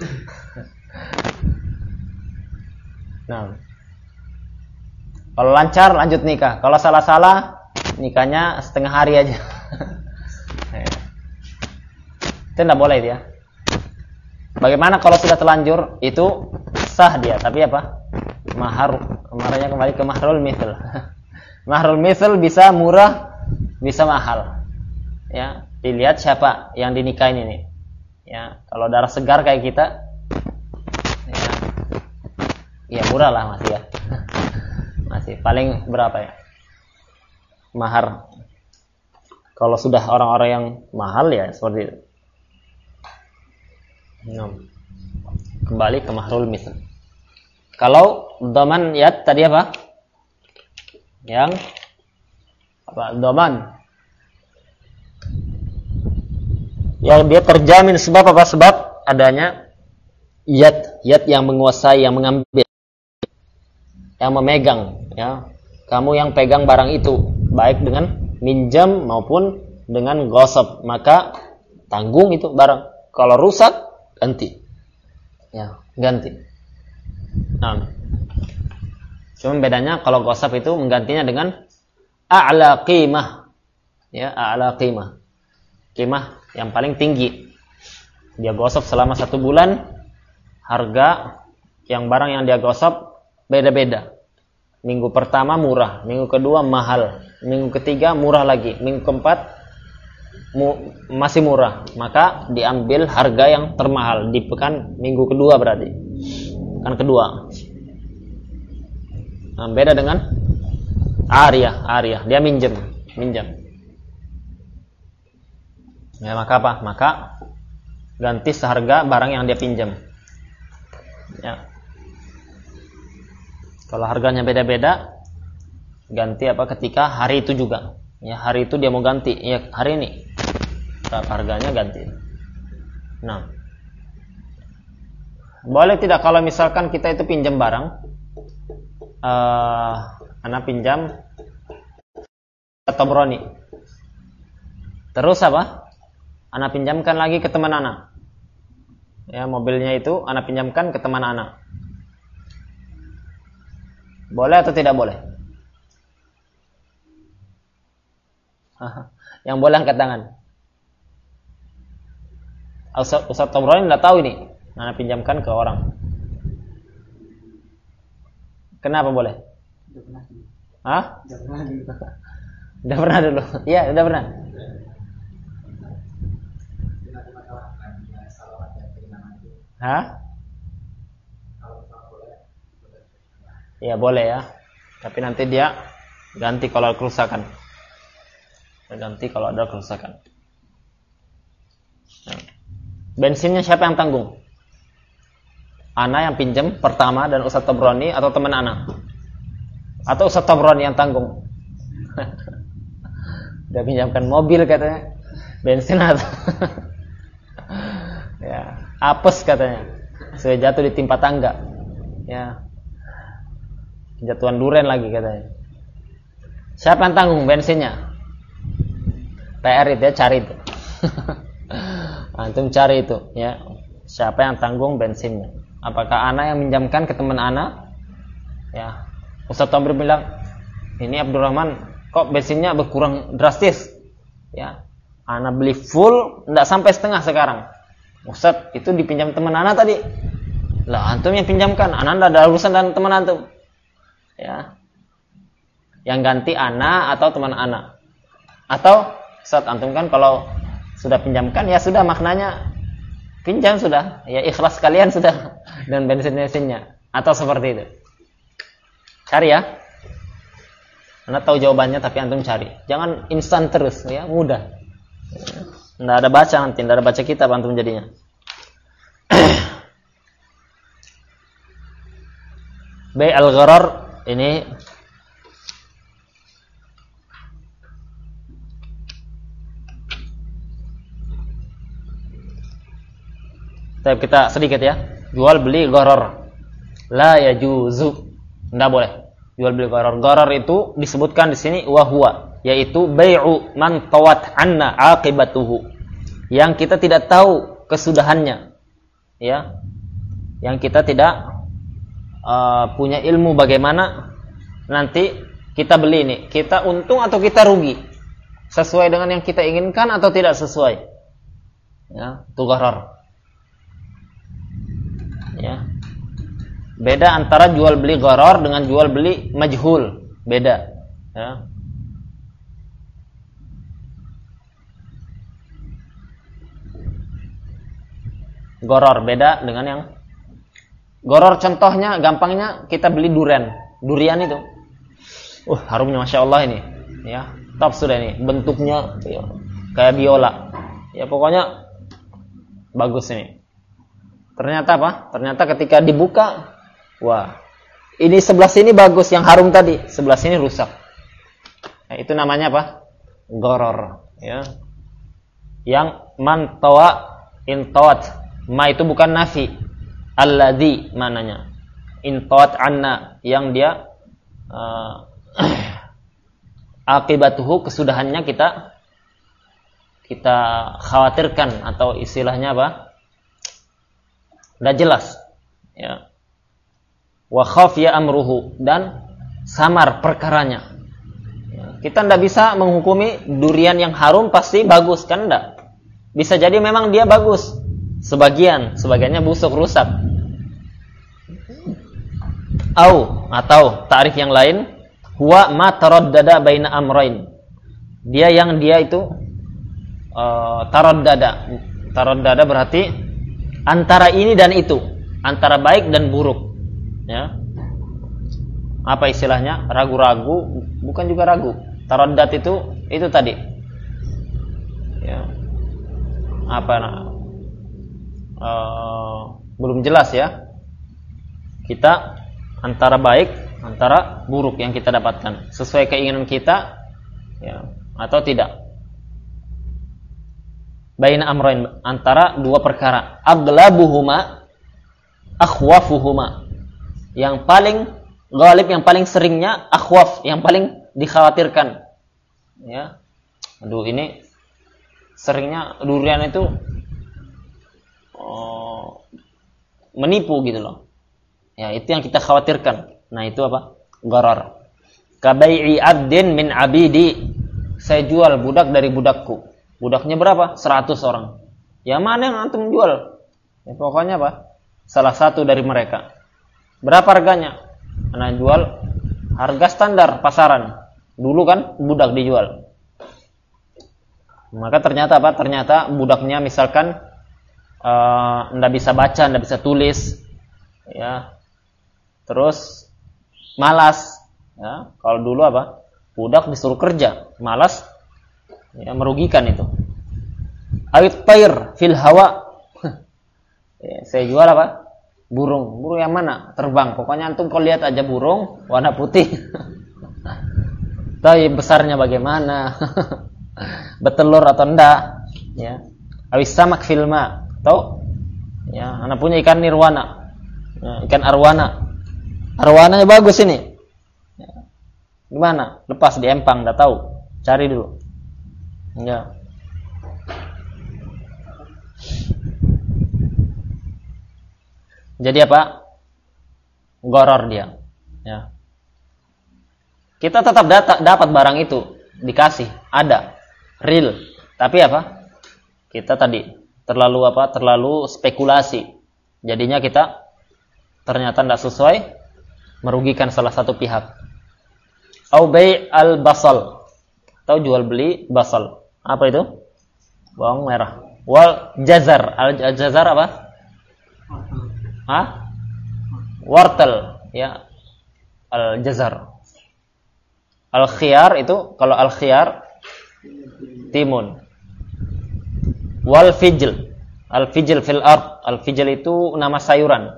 Nah. Kalau lancar lanjut nikah. Kalau salah-salah nikahnya setengah hari aja. Ya. Itu tidak boleh dia. Bagaimana kalau sudah terlanjur? Itu sah dia, tapi apa? Mahar, maharnya kembali ke mahrul mithl. Mahrul mithl bisa murah, bisa mahal. Ya, dilihat siapa yang dinikahin ini. Ya, kalau darah segar kayak kita, ya, ya murah lah masih ya. Masih paling berapa ya? Mahar. Kalau sudah orang-orang yang mahal ya seperti itu. Nah, kembali ke mahrul mithl. Kalau dhaman yad tadi apa? Yang apa? Dhaman. Yang dia terjamin sebab apa? Sebab adanya yad, yad yang menguasai, yang mengambil, yang memegang, ya. Kamu yang pegang barang itu, baik dengan minjam maupun dengan ghasab, maka tanggung itu barang. Kalau rusak ganti, ya ganti. Nah, cuma bedanya kalau ghasab itu menggantinya dengan a'la qimah, ya a'la qimah, qimah yang paling tinggi. Dia ghasab selama satu bulan, harga yang barang yang dia ghasab beda-beda. Minggu pertama murah, minggu kedua mahal, minggu ketiga murah lagi, minggu keempat Mu, masih murah, maka diambil harga yang termahal di pekan minggu kedua berarti pekan kedua. Nah, beda dengan ariyah, ariyah dia minjem, minjam. Ya, maka apa? Maka ganti seharga barang yang dia pinjam. Ya. Kalau harganya beda-beda, ganti apa ketika hari itu juga. Ya, hari itu dia mau ganti, ya hari ini. Berapa harganya ganti. Nah, boleh tidak kalau misalkan kita itu pinjam barang, uh, anak pinjam atau broni, terus apa? Anak pinjamkan lagi ke teman anak. Ya, mobilnya itu ana pinjamkan ke teman ana. Boleh atau tidak boleh? Yang boleh angkat tangan. Ustaz, Ustaz Tabrani enggak tahu ini. Ana pinjamkan ke orang. Kenapa boleh? Udah pernah dulu. Hah? Udah pernah dulu. Udah pernah dulu. Iya, udah pernah. Hah? Ya boleh ya. Tapi nanti dia ganti kalau ada kerusakan. Ganti kalau ada kerusakan. Nah. Bensinnya siapa yang tanggung? Ana yang pinjam pertama dan Ustaz Tabrani atau teman Ana? Atau Ustaz Tabrani yang tanggung? Udah pinjamkan mobil katanya. Bensin atau ya, apes katanya. Sudah jatuh di timpa tangga. Ya. Jatuhan duren lagi katanya. Siapa yang tanggung bensinnya? P R itu ya, cari itu. Antum cari itu ya. Siapa yang tanggung bensinnya? Apakah ana yang minjamkan ke teman ana? Ya. Ustaz Tabri bilang, "Ini Abdurrahman kok bensinnya berkurang drastis?" Ya. Ana beli full enggak sampai setengah sekarang. Ustaz, itu dipinjam teman ana tadi. Lah antum yang pinjamkan, ana enggak ada urusan dengan teman antum. Ya. Yang ganti ana atau teman ana. Atau Ustaz, antum kan kalau sudah pinjamkan ya sudah, maknanya pinjam sudah, ya ikhlas kalian sudah dan bensin-bensinnya, atau seperti itu. Cari ya. Anda tahu jawabannya tapi antum cari. Jangan instan terus ya, mudah. Enggak ada baca nanti, enggak ada baca kitab antum jadinya. Bai' al-gharar ini kita sedikit ya. Jual beli gharar. La yajuzu. Enggak boleh. Jual beli gharar. Gharar itu disebutkan di sini wa huwa, yaitu bai'u man tawat anna aqibatuhu. Yang kita tidak tahu kesudahannya. Ya. Yang kita tidak uh, punya ilmu bagaimana nanti kita beli ini. Kita untung atau kita rugi? Sesuai dengan yang kita inginkan atau tidak sesuai? Ya, itu gharar. Ya. Beda antara jual beli gharar dengan jual beli majhul, beda ya. Gharar beda dengan yang gharar, contohnya gampangnya kita beli durian, durian itu. Uh, harumnya Masya Allah ini ya, top sudah ini, bentuknya ya, kayak biola. Ya pokoknya bagus ini. Ternyata apa? Ternyata ketika dibuka, wah, ini sebelah sini bagus, yang harum tadi, sebelah sini rusak. Nah, itu namanya apa? Gharar, ya. Yang man tawa in tawat. Ma itu bukan nafi. Alladzi mananya. In tawat anna, yang dia uh, akibatuhu, kesudahannya kita kita khawatirkan, atau istilahnya apa? Udah jelas ya. Wa khafiya amruhu, dan samar perkaranya ya. Kita tidak bisa menghukumi durian yang harum pasti bagus, kan enggak. Bisa jadi memang dia bagus sebagian, sebagiannya busuk, rusak. Au, atau ta'rif yang lain, huwa ma taraddada baina amrain. Dia yang dia itu uh, taraddada. Taraddada berarti antara ini dan itu, antara baik dan buruk, ya. Apa istilahnya? Ragu-ragu, bukan juga ragu. Taraddad itu itu tadi, ya. Apa? Uh, belum jelas ya. Kita antara baik, antara buruk yang kita dapatkan, sesuai keinginan kita, ya, atau tidak. Baina amrain, antara dua perkara. Aglabuhuma akhwafuhuma. Yang paling ghalib, yang paling seringnya akhwaf, yang paling dikhawatirkan. Ya. Aduh, ini seringnya durian itu oh, menipu gitu loh. Ya, itu yang kita khawatirkan. Nah, itu apa? Gharar. Kabai'i 'abdin min 'abidi. Saya jual budak dari budakku. Budaknya berapa? seratus orang. Ya mana yang antum jual? Ya, pokoknya apa? Salah satu dari mereka. Berapa harganya? Ana jual harga standar pasaran. Dulu kan budak dijual. Maka ternyata apa? Ternyata budaknya misalkan uh, ndak bisa baca, ndak bisa tulis, ya. Terus malas, ya. Kalau dulu apa? Budak disuruh kerja, malas, ya, merugikan itu. Awit tair fil hawa. Ya, saya jual apa? Burung. Burung yang mana? Terbang. Pokoknya antum kalau lihat aja burung warna putih. Tapi besarnya bagaimana? Betelur atau enggak? Ya. Awis samak fil ma. Tahu? Ya, anak punya ikan nirwana. Ya, ikan arwana. Arwananya bagus ini. Ya. Gimana? Lepas di empang, enggak tahu. Cari dulu. Ya. Jadi apa? Gharar dia. Ya. Kita tetap data, dapat barang itu, dikasih, ada, real. Tapi apa? Kita tadi terlalu apa? Terlalu spekulasi. Jadinya kita ternyata tidak sesuai, merugikan salah satu pihak. Au bai' al-basal. Tahu jual beli basal. Apa itu? Bawang merah. Wal jazar. Al-jazar apa? Hah? Wortel, ya. Al-jazar. Al-khiyar itu, kalau al-khiyar timun. Wal fijl. Al-fijl fil ard. Al-fijl itu nama sayuran.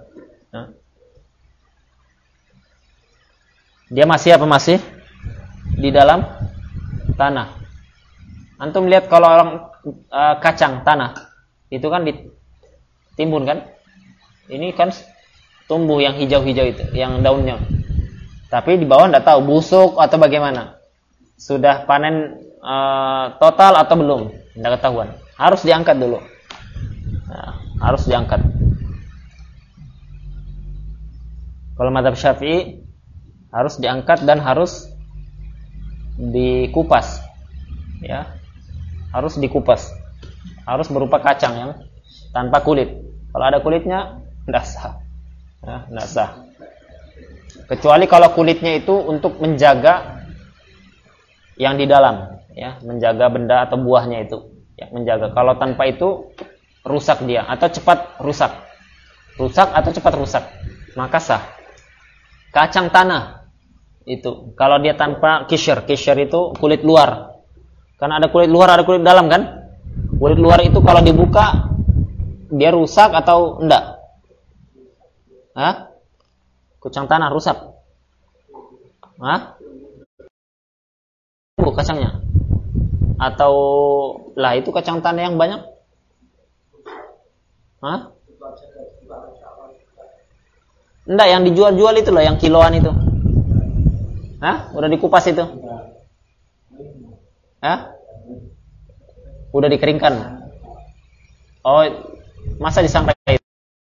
Dia masih apa masih? Di dalam tanah. Antum lihat kalau orang uh, kacang tanah, itu kan ditimbun kan? Ini kan tumbuh yang hijau-hijau itu, yang daunnya. Tapi di bawah enggak tahu busuk atau bagaimana. Sudah panen uh, total atau belum? Enggak ketahuan. Harus diangkat dulu. Nah, harus diangkat. Kalau mazhab Syafi'i harus diangkat dan harus dikupas, ya, harus dikupas, harus berupa kacang yang tanpa kulit. Kalau ada kulitnya, tidak sah, ya, tidak sah. Kecuali kalau kulitnya itu untuk menjaga yang di dalam, ya, menjaga benda atau buahnya itu, ya, menjaga. Kalau tanpa itu rusak dia atau cepat rusak, rusak atau cepat rusak, maka sah. Kacang tanah itu kalau dia tanpa kisher, kisher itu kulit luar. Karena ada kulit luar, ada kulit dalam kan? Kulit luar itu kalau dibuka dia rusak atau enggak? Hah? Kacang tanah rusak? Hah? Bu kacangnya? Atau lah itu kacang tanah yang banyak? Hah? Enggak, yang dijual-jual itu loh, yang kiloan itu. Hah? Udah dikupas itu? Hah? Udah dikeringkan? Oh, masa disangrai itu?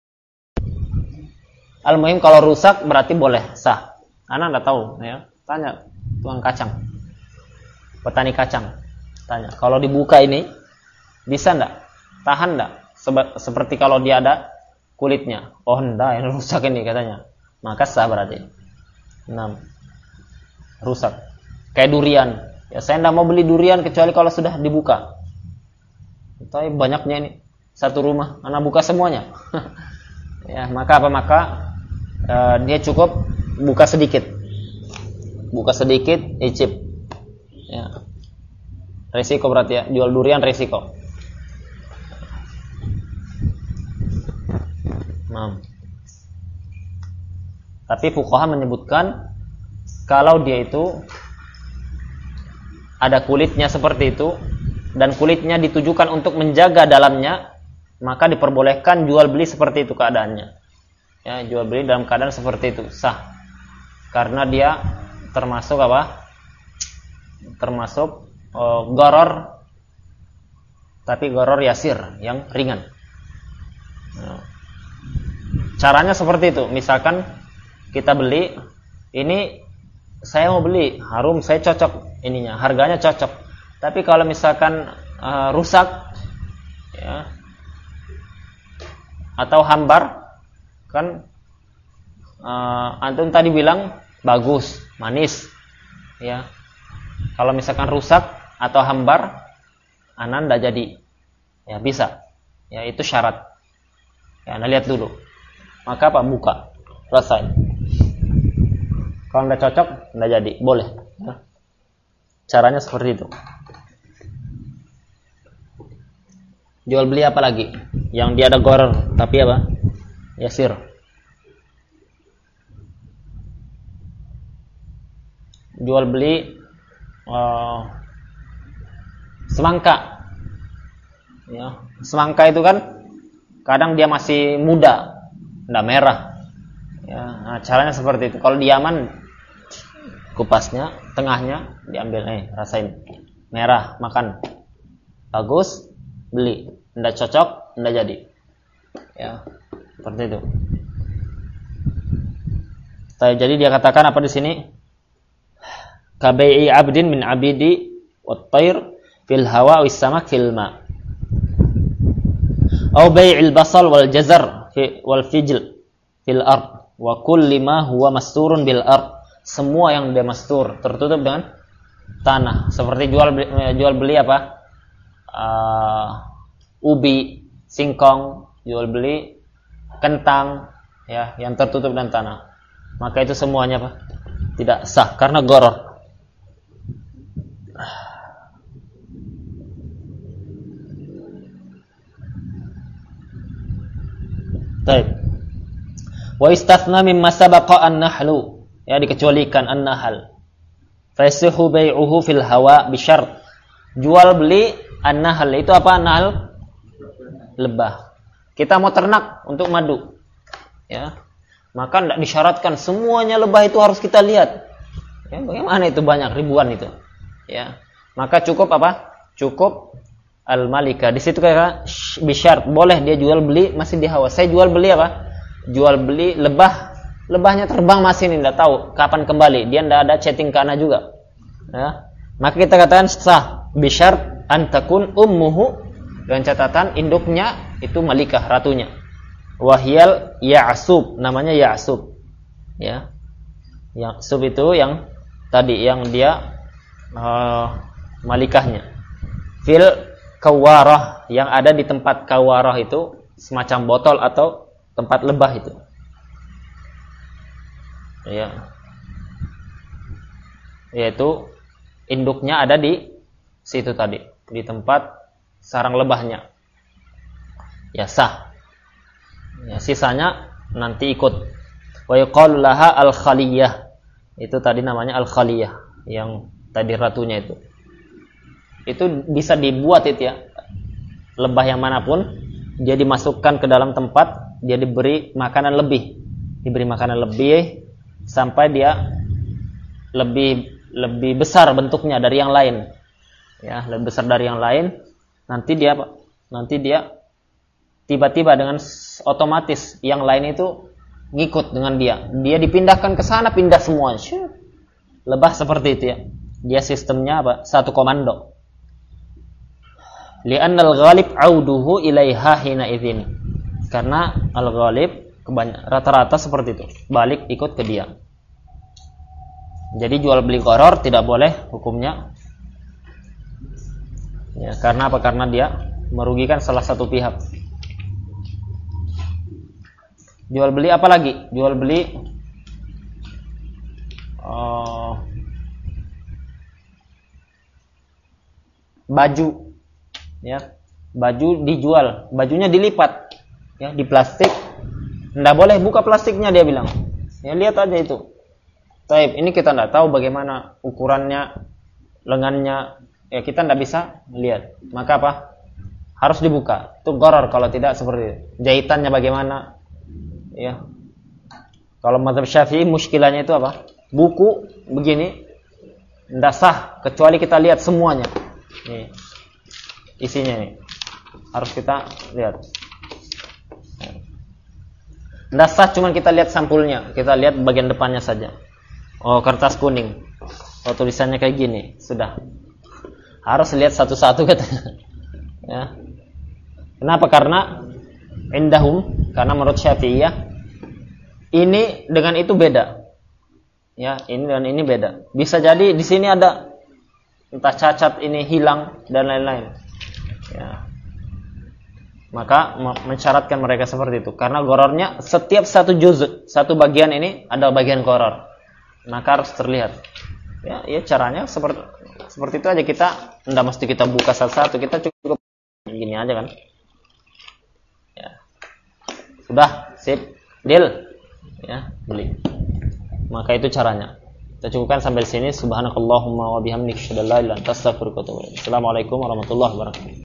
Al-muhim kalau rusak berarti boleh, sah. Anak enggak tahu, ya. Tanya tukang kacang. Petani kacang. Tanya, kalau dibuka ini bisa enggak? Tahan enggak? Seba- seperti kalau dia ada kulitnya. Oh, enggak, yang rusak ini katanya. Maka sah berarti. enam. Rusak. Kayak durian. Ya, saya enggak mau beli durian kecuali kalau sudah dibuka. Tapi banyaknya ini. Satu rumah, anak buka semuanya. Ya, maka apa? Maka uh, dia cukup buka sedikit. Buka sedikit, icip. Ya. Resiko berarti ya, jual durian resiko. Nah. Tapi fuqaha menyebutkan kalau dia itu ada kulitnya seperti itu dan kulitnya ditujukan untuk menjaga dalamnya, maka diperbolehkan jual beli seperti itu keadaannya. Ya, jual beli dalam keadaan seperti itu sah. Karena dia termasuk apa? Termasuk oh, gharar, tapi gharar yasir, yang ringan. Nah, caranya seperti itu. Misalkan kita beli, ini saya mau beli harum, saya cocok ininya, harganya cocok. Tapi kalau misalkan uh, rusak, ya, atau hambar, kan uh, antum tadi bilang bagus, manis, ya. Kalau misalkan rusak atau hambar, anan tidak jadi, ya bisa, ya itu syarat. Ya, anda lihat dulu, maka apa buka, rasain. Kalau tidak cocok, tidak jadi, boleh. Ya. Caranya seperti itu. Jual beli apa lagi? Yang dia ada gharar, tapi apa? Yasir. Jual beli uh, semangka. Ya, semangka itu kan kadang dia masih muda, tidak merah. Ya, nah, caranya seperti itu. Kalau di Yaman, kupasnya, tengahnya diambil, eh rasain, merah, makan, bagus, beli. Tidak cocok, tidak jadi. Ya, seperti itu. Jadi dia katakan apa di sini? Kabai'i abdin min abidi wat-tayr fil hawa wis samak fil ma. Aw bai'il basal wal jazar fi wal fijl fil ard wa kulli ma huwa masturun bil ard. Semua yang dia mastur, tertutup dengan tanah. Seperti jual beli, jual beli apa? Uh, ubi, singkong, jual beli kentang, ya, yang tertutup dengan tanah. Maka itu semuanya apa? Tidak sah karena gharar. Baik. Wa istathna mimma sabaqa an-nahlu, ya, dikecualikan an-nahl. Fa yasihu bai'uhu fil hawa bi syart. Jual beli an-nahl itu apa? Nahl lebah. Kita mau ternak untuk madu, ya, maka tidak disyaratkan semuanya lebah itu harus kita lihat. Ya, bagaimana itu banyak ribuan itu, ya. Maka cukup apa? Cukup al-malika. Di situ kayak bisyart, boleh dia jual beli masih di hawa. Saya jual beli apa? Jual beli lebah, lebahnya terbang masih ini, tidak tahu kapan kembali. Dia tidak ada chatting ke anak juga, ya. Maka kita katakan sah bisyart antakun ummuhu, dengan catatan induknya itu malikah, ratunya. Wahyal ya'sub, namanya ya'sub, ya. Ya'sub itu yang tadi, yang dia uh, malikahnya. Fil kawarah, yang ada di tempat kawarah itu semacam botol atau tempat lebah itu, ya, yaitu induknya ada di situ tadi, di tempat sarang lebahnya, ya sah. Ya, sisanya nanti ikut. Wa yuqalu laha al-khaliyah, itu tadi namanya al-khaliyah, yang tadi ratunya itu. Itu bisa dibuat itu, ya, lebah yang manapun dia dimasukkan ke dalam tempat, dia diberi makanan lebih, diberi makanan lebih sampai dia lebih lebih besar bentuknya dari yang lain, ya, lebih besar dari yang lain. Nanti dia nanti dia tiba-tiba dengan otomatis yang lain itu ngikut dengan dia, dia dipindahkan ke sana, pindah semua. Lebah seperti itu, ya, dia sistemnya apa? Satu komando. Li'annal ghalib auduhu ilaiha hina idzin. Karena al-ghalib rata-rata seperti itu, balik ikut ke dia. Jadi jual beli gharar tidak boleh hukumnya. Ya, karena apa? Karena dia merugikan salah satu pihak. Jual beli apa lagi? Jual beli uh, baju, ya, baju dijual, bajunya dilipat, ya, di plastik. Nggak boleh buka plastiknya, dia bilang. Ya, lihat aja itu. Taib, ini kita nggak tahu bagaimana ukurannya, lengannya, ya, kita nggak bisa lihat. Maka apa? Harus dibuka. Itu gharar kalau tidak seperti itu. Jahitannya bagaimana? Ya. Kalau mazhab Syafi'i muskilahnya itu apa? Buku begini nggak sah kecuali kita lihat semuanya. Nih. Isinya nih. Harus kita lihat. Nggak sah cuman kita lihat sampulnya, kita lihat bagian depannya saja. Oh, kertas kuning. Oh, tulisannya kayak gini. Sudah. Harus lihat satu-satu katanya. Ya. Kenapa? Karena indahum, karena menurut Syafi'iyah ini dengan itu beda. Ya, ini dan ini beda. Bisa jadi di sini ada entah cacat, ini hilang dan lain-lain. Ya. Maka mensyaratkan mereka seperti itu karena gorornya setiap satu juz, satu bagian ini ada bagian goror, maka harus terlihat. Ya, ya caranya seperti seperti itu aja, kita tidak mesti kita buka satu-satu, kita cukup gini aja kan. Ya. Sudah, sip, deal. Ya, beli. Maka itu caranya. Kita cukupkan sampai sini. Subhanakallahumma wa bihamdika asyhadu an la ilaha illa anta astaghfiruka wa atubu ilaik. Assalamualaikum warahmatullahi wabarakatuh.